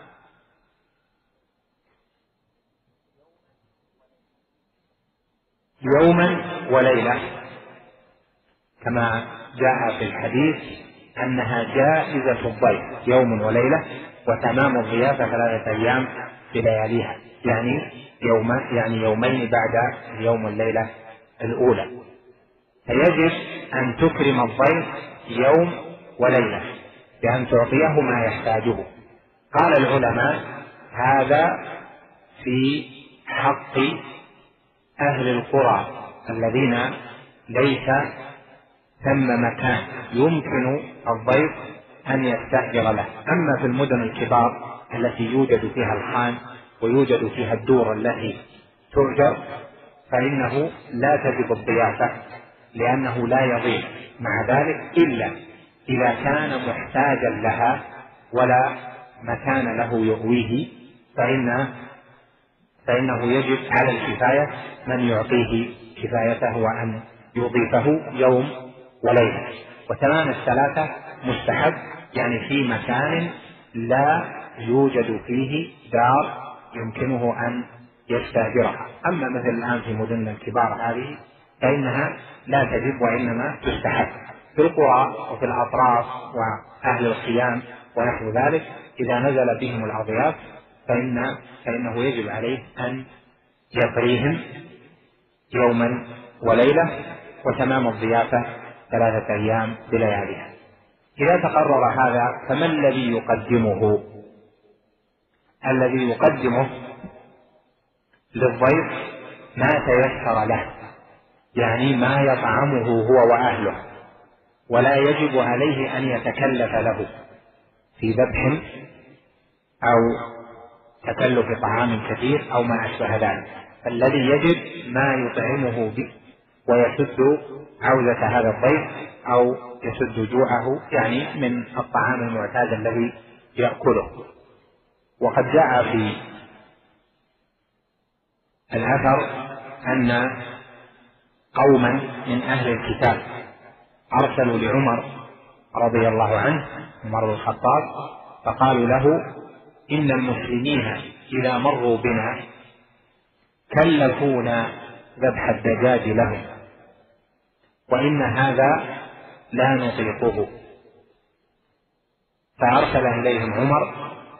يوما وليلة، كما جاء في الحديث أنها جائزة الضيف يوم وليلة، وتمام الضيافة ثلاثة أيام بلياليها، يعني يوم يعني يومين بعد يوم الليلة الأولى. فيجب أن تكرم الضيف يوم وليلة بأن تعطيه ما يحتاجه. قال العلماء: هذا في حق أهل القرى الذين ليس ثم مكان يمكن الضيف أن يستأجر له. أما في المدن الكبار التي يوجد فيها الخان ويوجد فيها الدور التي تؤجر فإنه لا تجب الضيافة، لأنه لا يضيف مع ذلك إلا إذا كان محتاجا لها ولا مكان له يؤويه، فإن فإنه يجب على الكفاية من يعطيه كفايته وأن يضيفه يوم وليلة. وتمام الثلاثة مستحب، يعني في مكان لا يوجد فيه دار يمكنه أن يستأجرها. أما مثل الآن في مدن الكبار هذه فإنها لا تجب وإنما تستحب. في القرى وفي الأطراف وأهل الخيام ونحو ذلك إذا نزل بهم الأضياف فإن فإنه يجب عليه أن يقريهم يوما وليلة، وتمام الضيافة ثلاثة أيام بلياليها. إذا تقرر هذا فما الذي يقدمه؟ الذي يقدمه للضيف ما تيسر له، يعني ما يطعمه هو وأهله، ولا يجب عليه أن يتكلف له في ذبح أو تكلف طعام كثير أو ما أشبه ذلك. الذي يجب ما يطعمه به ويسد عوزة هذا الضيف أو يسد جوعه، يعني من الطعام المعتاد الذي يأكله. وقد جاء في الأثر أن قوما من أهل الكتاب أرسلوا لعمر رضي الله عنه عمر بن الخطاب فقالوا له: إن المسلمين إذا مروا بنا كلفونا ذبح الدجاج لهم، وإن هذا لا نطيقه. فأرسل إليهم عمر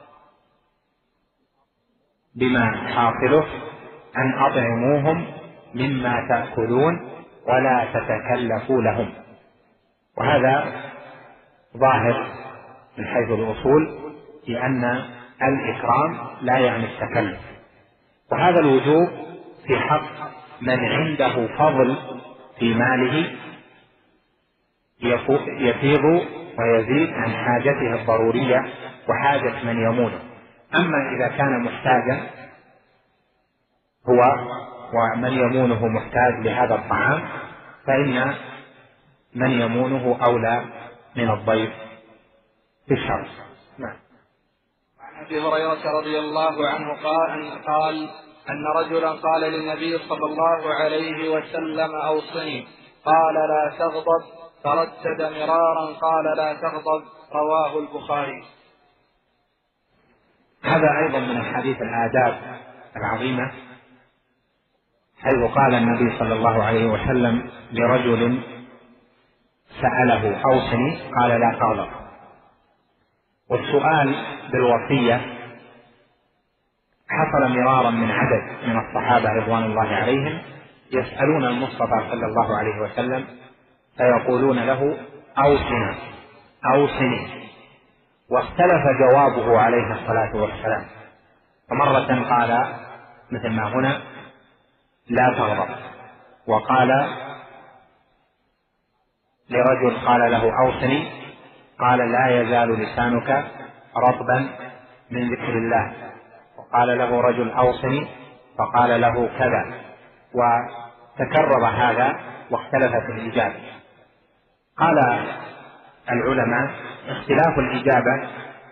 بما حاصله أن أطعموهم مما تأكلون ولا تتكلفوا لهم. وهذا ظاهر من حيث الأصول لأن الإكرام لا يعني التكلف، وهذا الوجوب في حق من عنده فضل في ماله يفيض ويزيد عن حاجته الضرورية وحاجة من يمونه. أما إذا كان محتاجا هو ومن يمونه محتاج لهذا الطعام فإن من يمونه أولى من الضيف في الشرع. نعم. عن أبي هريرة رضي الله عنه قال, قال أن رجلا قال للنبي صلى الله عليه وسلم أوصني، قال لا تغضب، فردد مرارا قال لا تغضب، رواه البخاري. هذا أيضا من الحديث الآداب العظيمة، حيث قال النبي صلى الله عليه وسلم لرجل سأله أوصني قال لا تغضب. والسؤال بالوصية حصل مرارا من عدد من الصحابة رضوان الله عليهم يسألون المصطفى صلى الله عليه وسلم فيقولون له أوصنا أوصني، واختلف جوابه عليه الصلاة والسلام، فمرة قال مثل ما هنا لا تغضب، وقال لرجل قال له أوصني قال لا يزال لسانك رطبا من ذكر الله، وقال له رجل أوصني فقال له كذا، وتكرر هذا واختلفت الإجابة. قال العلماء اختلاف الإجابة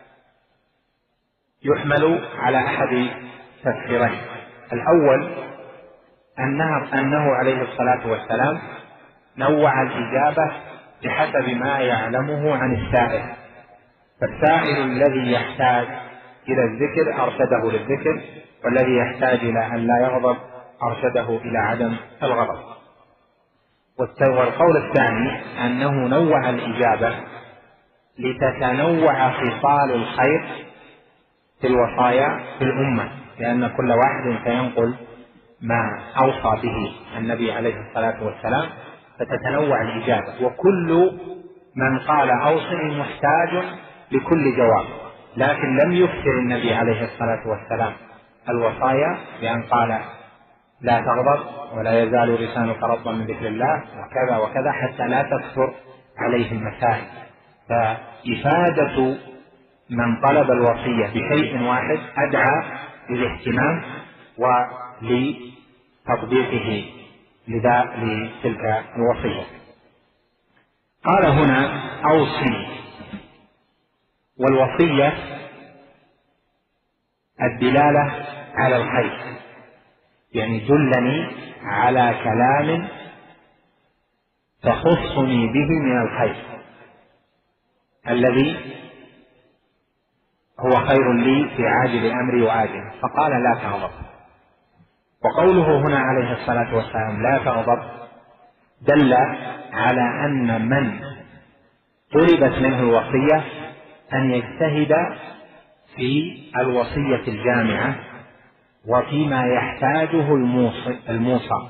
يحمل على أحد تفسيرين. الأول أنه, أنه عليه الصلاة والسلام نوع الإجابة بحسب ما يعلمه عن السائل، فالسائل الذي يحتاج إلى الذكر أرشده للذكر، والذي يحتاج إلى أن لا يغضب أرشده إلى عدم الغضب. والقول الثاني أنه نوع الإجابة لتتنوع خصال الخير في الوصايا في الأمة، لأن كل واحد سينقل ما أوصى به النبي عليه الصلاة والسلام فتتنوع الإجابة، وكل من قال أوصني محتاج لكل جواب، لكن لم يكثر النبي عليه الصلاة والسلام الوصايا بأن قال لا تغضب ولا يزال لسانك رطبا من ذكر الله وكذا وكذا حتى لا تكثر عليه المسائل. فإفادة من طلب الوصية بشيء واحد أدعى للاهتمام ولتطبيقه لتلك الوصية. قال هنا أوصي، والوصية الدلالة على الخير، يعني دلني على كلام تخصني به من الخير الذي هو خير لي في عاجل أمري وآجل، فقال لا تغضب. وقوله هنا عليه الصلاة والسلام لا تغضب دل على أن من طلبت منه الوصية أن يجتهد في الوصية الجامعة وفيما يحتاجه الموصى،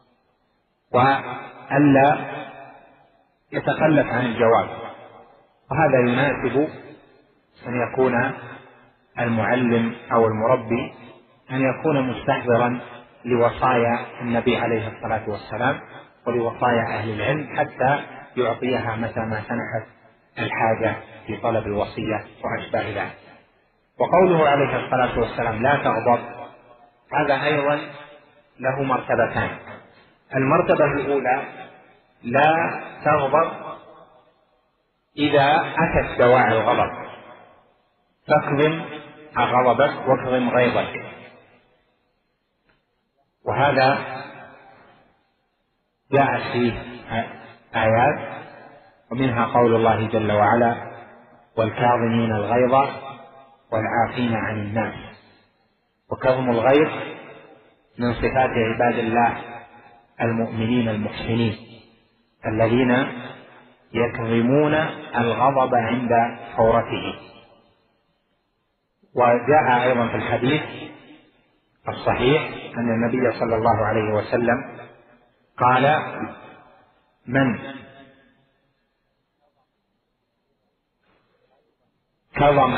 وألا يتخلف عن الجواب. وهذا يناسب أن يكون المعلم أو المربي أن يكون مستحضرا لوصايا النبي عليه الصلاة والسلام ولوصايا أهل العلم حتى يعطيها متى ما سنحت الحاجة في طلب الوصية وأشباه ذلك. وقوله عليه الصلاة والسلام لا تغضب هذا أيضا له مرتبتان. المرتبة الأولى لا تغضب إذا أتت دواعي الغضب، فاكظم غضبك واكظم غيظك، وهذا جاءت فيه آيات، ومنها قول الله جل وعلا والكاظمين الغيظ والعافين عن الناس. وكظم الغيظ من صفات عباد الله المؤمنين المحسنين الذين يكظمون الغضب عند فورته. وجاء أيضا في الحديث الصحيح أن النبي صلى الله عليه وسلم قال من كظم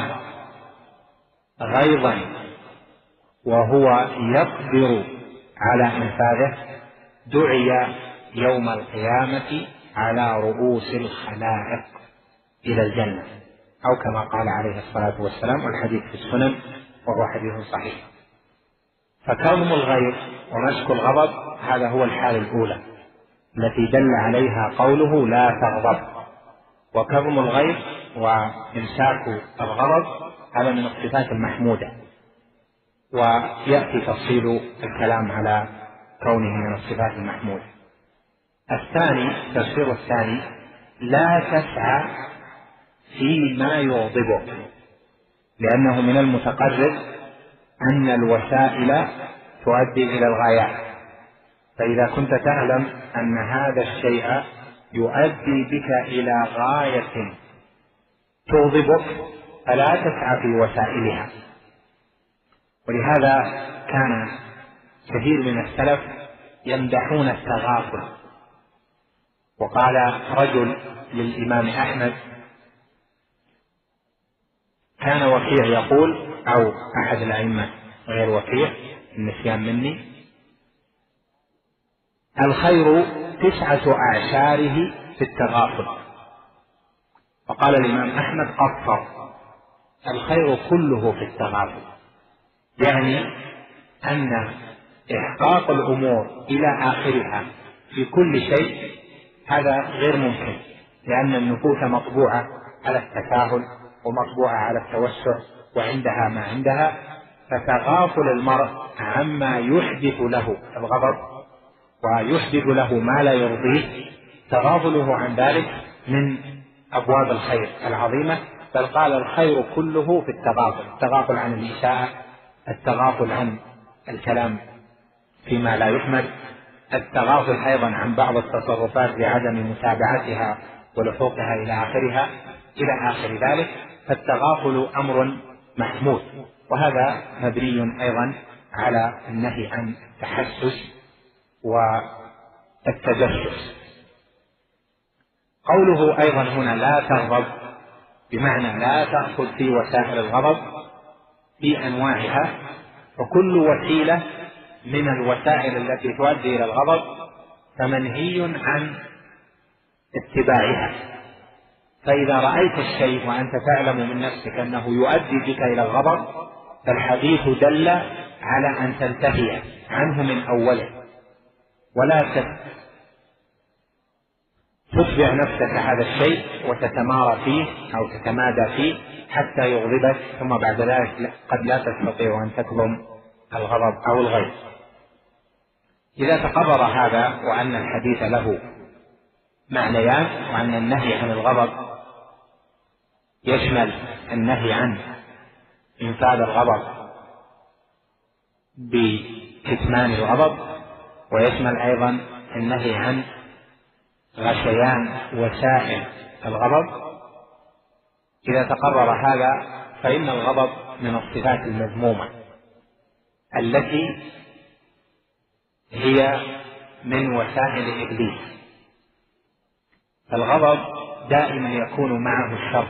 غيظا وهو يقدر على إنفاذه دعي يوم القيامة على رؤوس الخلائق إلى الجنة، أو كما قال عليه الصلاة والسلام، والحديث في السنن وهو حديث صحيح. فكظم الغيظ ومسك الغضب هذا هو الحال الأولى التي دل عليها قوله لا تغضب. وكظم الغيظ وإمساك الغضب هذا من الصفات المحمودة، ويأتي تفصيل الكلام على كونه من الصفات المحمودة. الثاني، التفسير الثاني: لا تسعى فيما يغضبك، لأنه من المتقرر أن الوسائل تؤدي إلى الغايات، فإذا كنت تعلم أن هذا الشيء يؤدي بك إلى غاية تغضبك فلا تسعى في وسائلها. ولهذا كان كثير من السلف يمدحون التغافل. وقال رجل للإمام أحمد، كان وكيع يقول، أو أحد الأئمة غير وكيع، النسيان مني: الخير تسعة أعشاره في التغافل. فقال الإمام أحمد: قصر، الخير كله في التغافل، يعني أن إحقاق الأمور إلى آخرها في كل شيء هذا غير ممكن، لأن النفوس مطبوعة على التساهل ومطبوعة على التوسع وعندها ما عندها. فتغافل المرء عما يحدث له الغضب ويحدث له ما لا يرضيه، تغافله عن ذلك من أبواب الخير العظيمة. بل قال: الخير كله في التغافل، التغافل عن الإساءة، التغافل عن الكلام فيما لا يحمد، التغافل أيضا عن بعض التصرفات لعدم متابعتها ولحوقها إلى آخرها إلى آخر ذلك. فالتغافل أمر محمود، وهذا مبني أيضا على النهي عن التحسس والتجسس. قوله أيضا هنا لا تغضب بمعنى لا تأخذ في وسائل الغضب في أنواعها، فكل وسيلة من الوسائل التي تؤدي إلى الغضب فمنهي عن اتباعها. فإذا رأيت الشيء وأنت تعلم من نفسك أنه يؤدي بك إلى الغضب فالحديث دل على أن تنتهي عنه من أوله، ولا تتبع نفسك هذا الشيء وتتمارى فيه أو تتمادى فيه حتى يغضبك، ثم بعد ذلك قد لا تستطيع أن تكظم الغضب أو الغيظ. إذا تقرر هذا وأن الحديث له معنيان، وأن النهي عن الغضب يشمل النهي عن إنفاذ الغضب بكتمان الغضب، ويشمل أيضا النهي عن غشيان وسائل الغضب. إذا تقرر هذا فإن الغضب من الصفات المذمومة التي هي من وسائل إبليس. فالغضب دائما يكون معه الشر،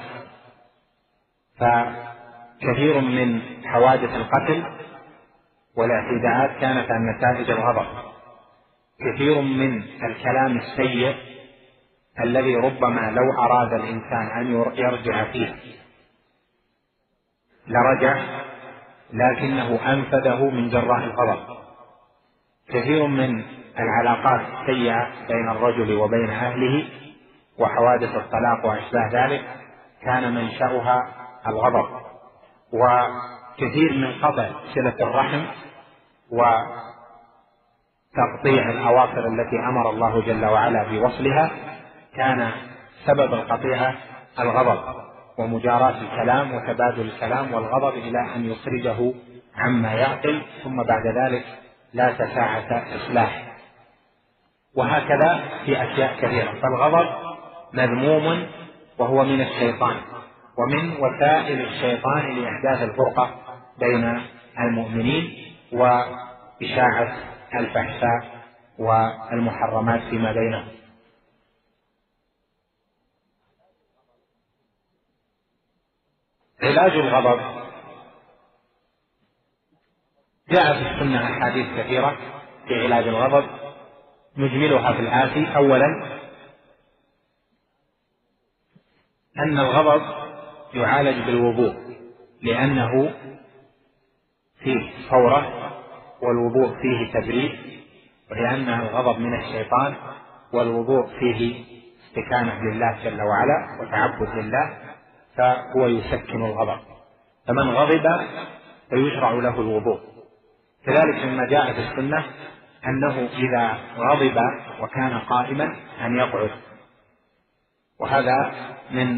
فكثير من حوادث القتل والاعتداءات كانت عن نتائج الغضب. كثير من الكلام السيء الذي ربما لو أراد الإنسان أن يرجع فيه لرجع، لكنه أنفذه من جراء الغضب. كثير من العلاقات السيئة بين الرجل وبين أهله وحوادث الطلاق وأشباه ذلك كان منشأها الغضب. وكثير من قطع صلة الرحم وتقطيع الأواصر التي أمر الله جل وعلا بوصلها كان سبب القطيعة الغضب ومجاراة الكلام وتبادل الكلام والغضب إلى أن يخرجه عما يعقل، ثم بعد ذلك لا تساعة إصلاح. وهكذا في أشياء كثيرة. فالغضب مذموم وهو من الشيطان ومن وسائل الشيطان لإحداث الفرقة بين المؤمنين وإشاعة الفحشاء والمحرمات فيما بينهم. علاج الغضب جاء في السنة أحاديث كثيرة في علاج الغضب، نجملها في الآتي. أولا أن الغضب يعالج بالوضوء، لأنه فيه فورة والوضوء فيه تبريد، ولأن الغضب من الشيطان والوضوء فيه استكانة لله جل وعلا وتعبد لله، فهو يسكن الغضب. فمن غضب فيشرع له الوضوء. كذلك مما جاء في السنة أنه إذا غضب وكان قائما أن يقعد، وهذا من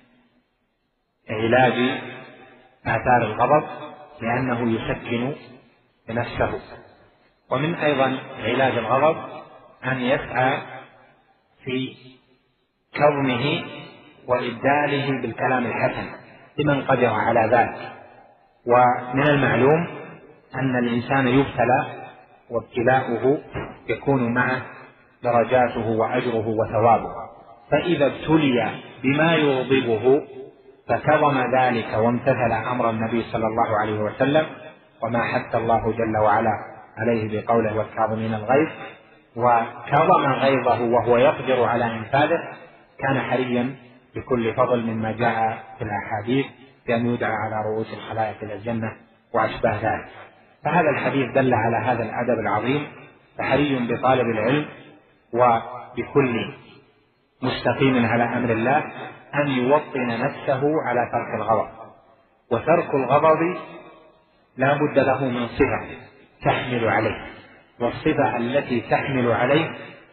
علاج آثار الغضب لأنه يسكن نفسه. ومن أيضا علاج الغضب أن يسعى في كظمه وإبداله بالكلام الحسن لمن قدر على ذلك. ومن المعلوم أن الإنسان يبتلى وابتلاؤه يكون معه درجاته وأجره وثوابه، فإذا ابتلي بما يغضبه فكظم ذلك وامتثل أمر النبي صلى الله عليه وسلم وما حث الله جل وعلا عليه بقوله والكاظمين الغيظ، وكظم غيظه وهو يقدر على إنفاذه، كان حريا بكل فضل مما جاء في الأحاديث بأن يدعى على رؤوس الخلائق إلى الجنة وأشبه ذلك. فهذا الحديث دل على هذا الأدب العظيم، فحري بطالب العلم وبكل مستقيم على أمر الله أن يوطن نفسه على ترك الغضب. وترك الغضب لا بد له من صفة تحمل عليه، والصفة التي تحمل عليه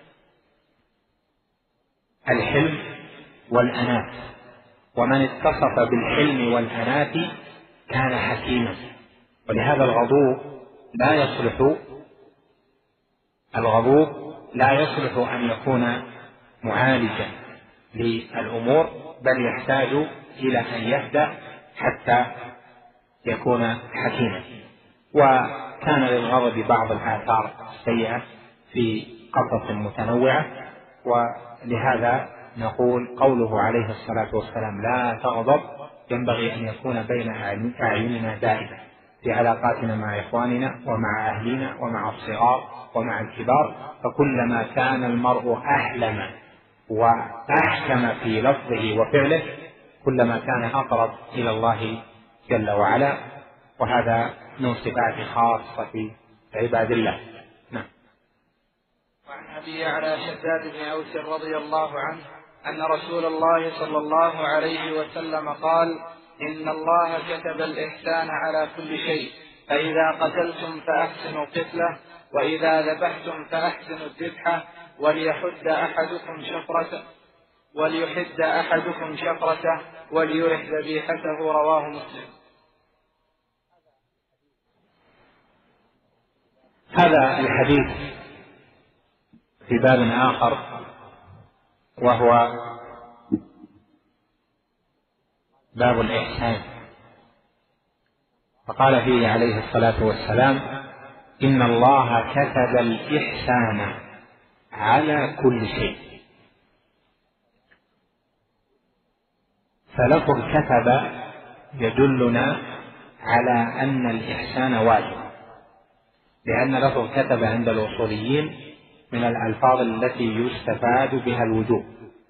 الحلم والأنات، ومن اتصف بالحلم والأنات كان حكيما. ولهذا الغضوب لا يصلح الغضوب لا يصلح أن يكون معالجا للأمور، بل يحتاج إلى أن يهدأ حتى يكون حكيما. وكان للغضب بعض الآثار السيئة في قصص متنوعة، ولهذا نقول قوله عليه الصلاة والسلام لا تغضب ينبغي أن يكون بين أعيننا دائما في علاقاتنا مع إخواننا ومع أهلنا ومع الصغار ومع الكبار. فكلما كان المرء أحلم وأحكم في لفظه وفعله كلما كان أقرب إلى الله جل وعلا، وهذا من صفات خاصة عباد الله. نعم. وعن أبي يعلى شداد بن أوس رضي الله عنه أن رسول الله صلى الله عليه وسلم قال إن الله كتب الإحسان على كل شيء، فإذا قتلتم فأحسنوا قتله، وإذا ذبحتم فأحسنوا الذبحة، وليحد أحدكم شفرته وليحد أحدكم شفرته وليرح ذبيحته. رواه مسلم. هذا الحديث في باب آخر، وهو باب الإحسان، فقال فيه عليه الصلاة والسلام إن الله كتب الإحسان على كل شيء. فلفظ كتب يدلنا على أن الإحسان واجب، لأن لفظ كتب عند الأصوليين من الألفاظ التي يستفاد بها الوجوب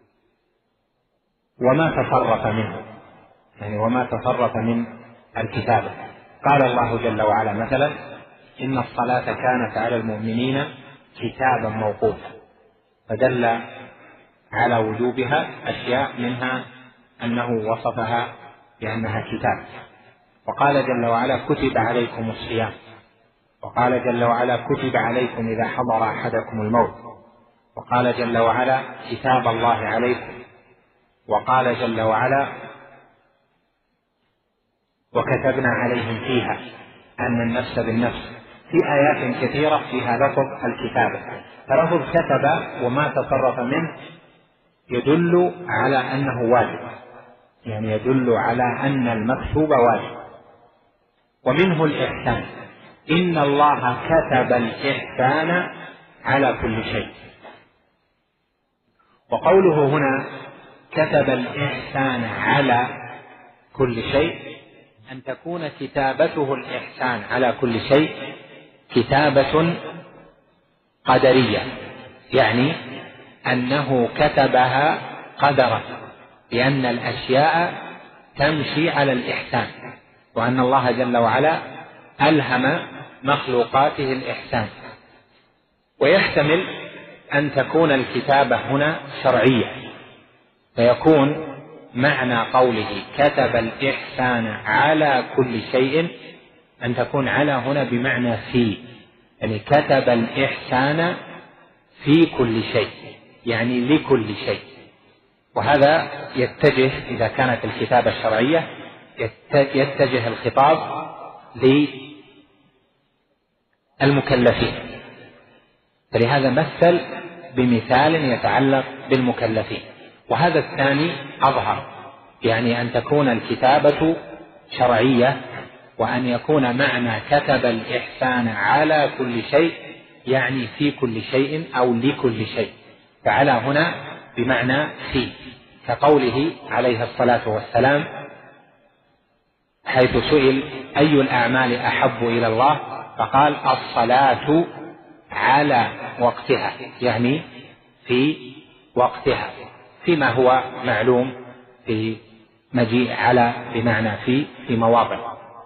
وما تصرف منه، يعني وما تصرف من الكتابة. قال الله جل وعلا مثلا إن الصلاة كانت على المؤمنين كتابا موقوتا، فدل على وجوبها أشياء منها أنه وصفها بأنها كتاب. وقال جل وعلا كتب عليكم الصيام، وقال جل وعلا كتب عليكم إذا حضر أحدكم الموت، وقال جل وعلا كتاب الله عليكم، وقال جل وعلا وكتبنا عليهم فيها أن النفس بالنفس، في آيات كثيرة فيها لفظ الكتابة. فلفظ كتب وما تصرف منه يدل على أنه واجب، يعني يدل على أن المكتوب واجب. ومنه الإحسان، إن الله كتب الإحسان على كل شيء. وقوله هنا كتب الإحسان على كل شيء، أن تكون كتابته الإحسان على كل شيء كتابة قدرية، يعني أنه كتبها قدرا، لأن الأشياء تمشي على الإحسان، وأن الله جل وعلا ألهم مخلوقاته الإحسان. ويحتمل أن تكون الكتابة هنا شرعية، فيكون معنى قوله كتب الإحسان على كل شيء أن تكون على هنا بمعنى في، يعني كتب الإحسان في كل شيء، يعني لكل شيء. وهذا يتجه إذا كانت الكتابة الشرعية يتجه الخطاب للمكلفين، فلهذا مثل بمثال يتعلق بالمكلفين. وهذا الثاني أظهر، يعني أن تكون الكتابة شرعية، وأن يكون معنى كتب الإحسان على كل شيء يعني في كل شيء أو لكل شيء، فعلى هنا بمعنى في، كقوله عليه الصلاة والسلام حيث سئل أي الأعمال أحب إلى الله فقال الصلاة على وقتها، يعني في وقتها، فيما هو معلوم في مجيء على بمعنى في في مواضع،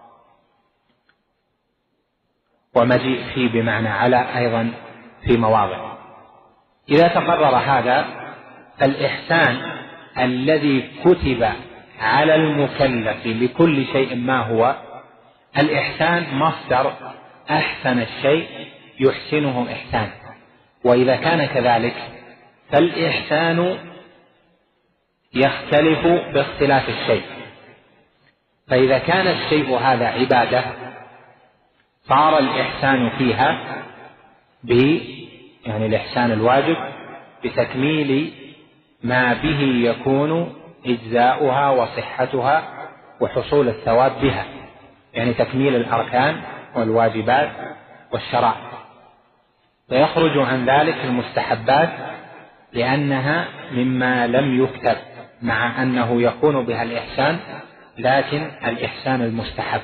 ومجيء في بمعنى على أيضا في مواضع. إذا تقرر هذا فالإحسان الذي كتب على المكلف لكل شيء ما هو الإحسان مصدر أحسن الشيء يحسنه إحسان. وإذا كان كذلك فالإحسان يختلف باختلاف الشيء، فإذا كان الشيء هذا عبادة صار الإحسان فيها ب يعني الإحسان الواجب بتكميل ما به يكون إجزاؤها وصحتها وحصول الثواب بها، يعني تكميل الأركان والواجبات والشرائع. فيخرج عن ذلك المستحبات لأنها مما لم يكتب، مع أنه يكون بها الإحسان لكن الإحسان المستحب.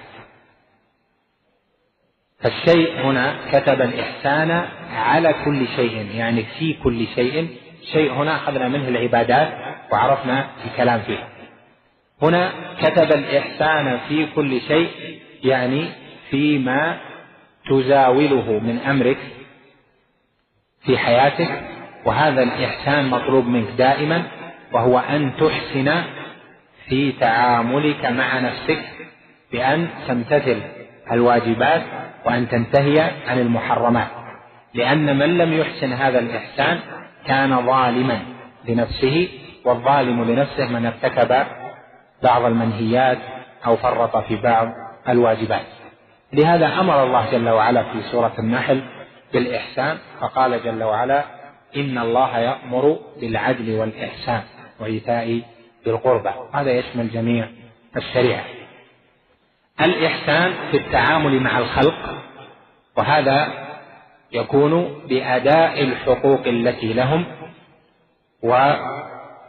فالشيء هنا كتب الإحسان على كل شيء، يعني في كل شيء. شيء هنا أخذنا منه العبادات وعرفنا الكلام فيه. هنا كتب الإحسان في كل شيء يعني فيما تزاوله من أمرك في حياتك، وهذا الإحسان مطلوب منك دائما، وهو أن تحسن في تعاملك مع نفسك بأن تمتثل الواجبات وأن تنتهي عن المحرمات، لأن من لم يحسن هذا الإحسان كان ظالما لنفسه، والظالم لنفسه من ارتكب بعض المنهيات أو فرط في بعض الواجبات. لهذا أمر الله جل وعلا في سورة النحل بالإحسان، فقال جل وعلا إن الله يأمر بالعدل والإحسان وإيتاء ذي القربى. هذا يشمل جميع الشريعة. الإحسان في التعامل مع الخلق، وهذا يكون بأداء الحقوق التي لهم وعدم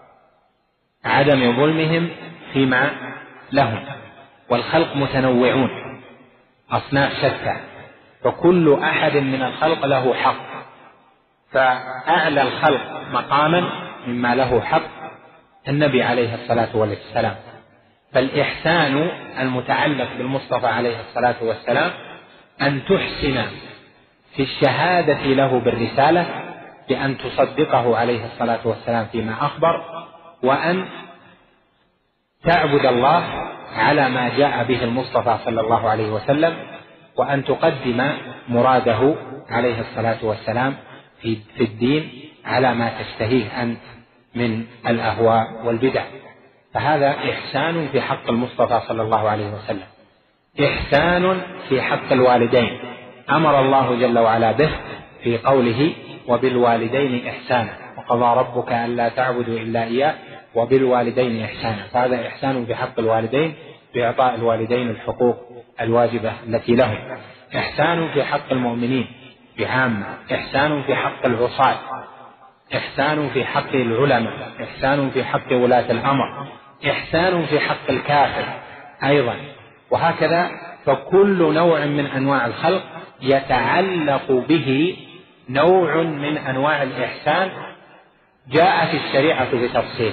ظلمهم فيما لهم. والخلق متنوعون أصناف شتى، فكل أحد من الخلق له حق، فأعلى الخلق مقاما مما له حق النبي عليه الصلاة والسلام. فالإحسان المتعلق بالمصطفى عليه الصلاة والسلام أن تحسن في الشهادة له بالرسالة بأن تصدقه عليه الصلاة والسلام فيما أخبر، وأن تعبد الله على ما جاء به المصطفى صلى الله عليه وسلم، وأن تقدم مراده عليه الصلاة والسلام في الدين على ما تشتهيه أنت من الأهواء والبدع. فهذا إحسان في حق المصطفى صلى الله عليه وسلم. إحسان في حق الوالدين أمر الله جل وعلا به في قوله وبالوالدين إحسانا، وقضى ربك ألا تعبدوا إلا إياه وبالوالدين إحسانا. فهذا إحسان في حق الوالدين بإعطاء الوالدين الحقوق الواجبة التي لهم. إحسان في حق المؤمنين بعامة، إحسان في حق العصاة، إحسان في حق العلماء، إحسان في حق ولاة الأمر، إحسان في حق الكافر أيضا، وهكذا. فكل نوع من أنواع الخلق يتعلق به نوع من أنواع الإحسان جاءت الشريعة بتفصيله.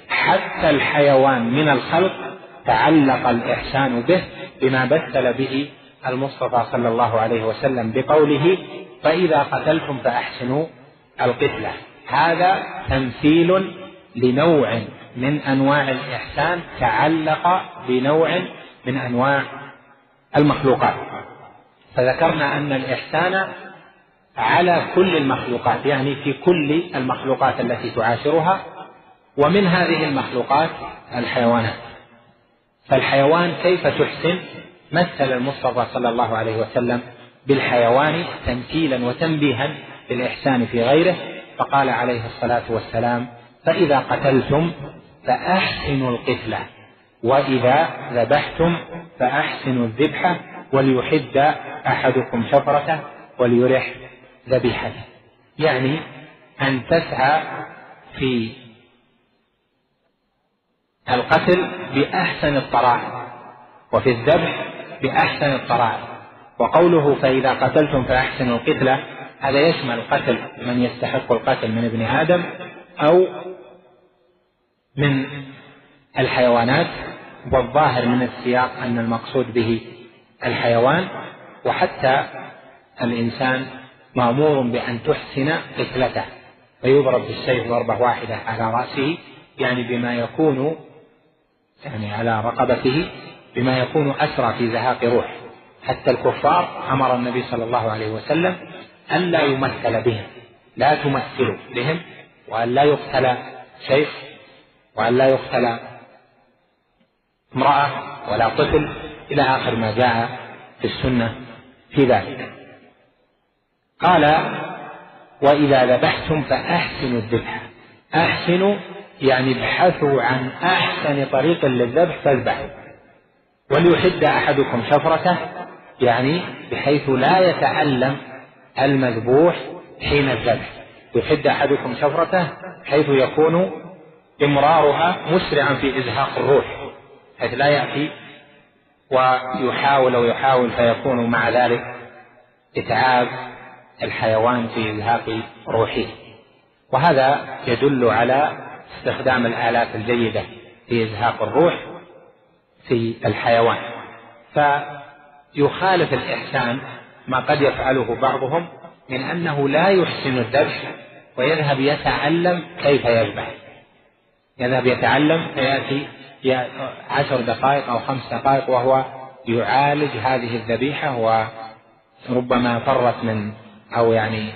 حتى الحيوان من الخلق تعلق الإحسان به بما مثل به المصطفى صلى الله عليه وسلم بقوله فإذا قتلتم فأحسنوا القتلة. هذا تمثيل لنوع من أنواع الإحسان تعلق بنوع من أنواع المخلوقات. فذكرنا أن الإحسان على كل المخلوقات، يعني في كل المخلوقات التي تعاشرها، ومن هذه المخلوقات الحيوانات. فالحيوان كيف تحسن؟ مثل المصطفى صلى الله عليه وسلم بالحيوان تمثيلا وتنبيها بالإحسان في غيره، فقال عليه الصلاة والسلام فإذا قتلتم فأحسنوا القتلة وإذا ذبحتم فأحسنوا الذبحة وليحد أحدكم شفرته وليرح ذبيحته. يعني أن تسعى في القتل بأحسن الطرائق وفي الذبح بأحسن الطرائق. وقوله فإذا قتلتم فأحسنوا القتلة هذا يشمل قتل من يستحق القتل من ابن آدم أو من الحيوانات، والظاهر من السياق أن المقصود به الحيوان. وحتى الإنسان مأمور بأن تحسن قتلته، فيضرب بالسيف ضربة واحدة على رأسه، يعني بما يكون يعني على رقبته بما يكون أسرع في زهاق روح. حتى الكفار أمر النبي صلى الله عليه وسلم أن لا يمثل بهم، لا تمثلوا بهم، وأن لا يقتل شيخ، وأن لا يقتل امرأة ولا طفل، إلى آخر ما جاء في السنة في ذلك. قال وإذا ذبحتم فأحسنوا الذبح. أحسنوا يعني ابحثوا عن أحسن طريق للذبح فاذبحوا. وليحد أحدكم شفرته، يعني بحيث لا يتألم المذبوح حين الذبح. يحد أحدكم شفرته حيث يكون إمرارها مسرعا في إزهاق الروح، حيث لا يأتي ويحاول ويحاول فيكون مع ذلك إتعاب الحيوان في إزهاق روحه. وهذا يدل على استخدام الآلات الجيدة في إزهاق الروح في الحيوان. فيخالف الإحسان ما قد يفعله بعضهم من أنه لا يحسن الذبح ويذهب يتعلم كيف يذبح، يذهب يتعلم فيأتي عشر دقائق أو خمس دقائق وهو يعالج هذه الذبيحة، وربما فرت من أو يعني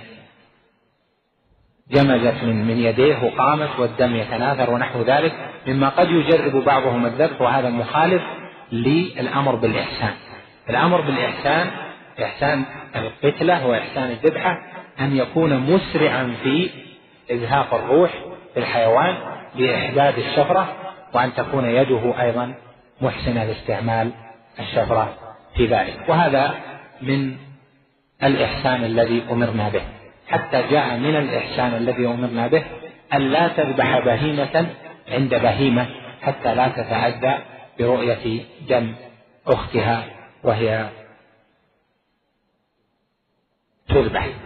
جمزت من, من يديه وقامت والدم يتناثر ونحو ذلك، مما قد يجرب بعضهم الذبح، وهذا مخالف للأمر بالإحسان. الأمر بالإحسان إحسان القتلة وإحسان الذبحة أن يكون مسرعا في إزهاق الروح في الحيوان بإحداد الشفرة، وأن تكون يده أيضا محسنة لاستعمال الشفرة في ذلك. وهذا من الإحسان الذي أمرنا به. حتى جاء من الإحسان الذي أمرنا به أن لا تذبح بهيمة عند بهيمة حتى لا تتعدى برؤية دم أختها وهي تذبح.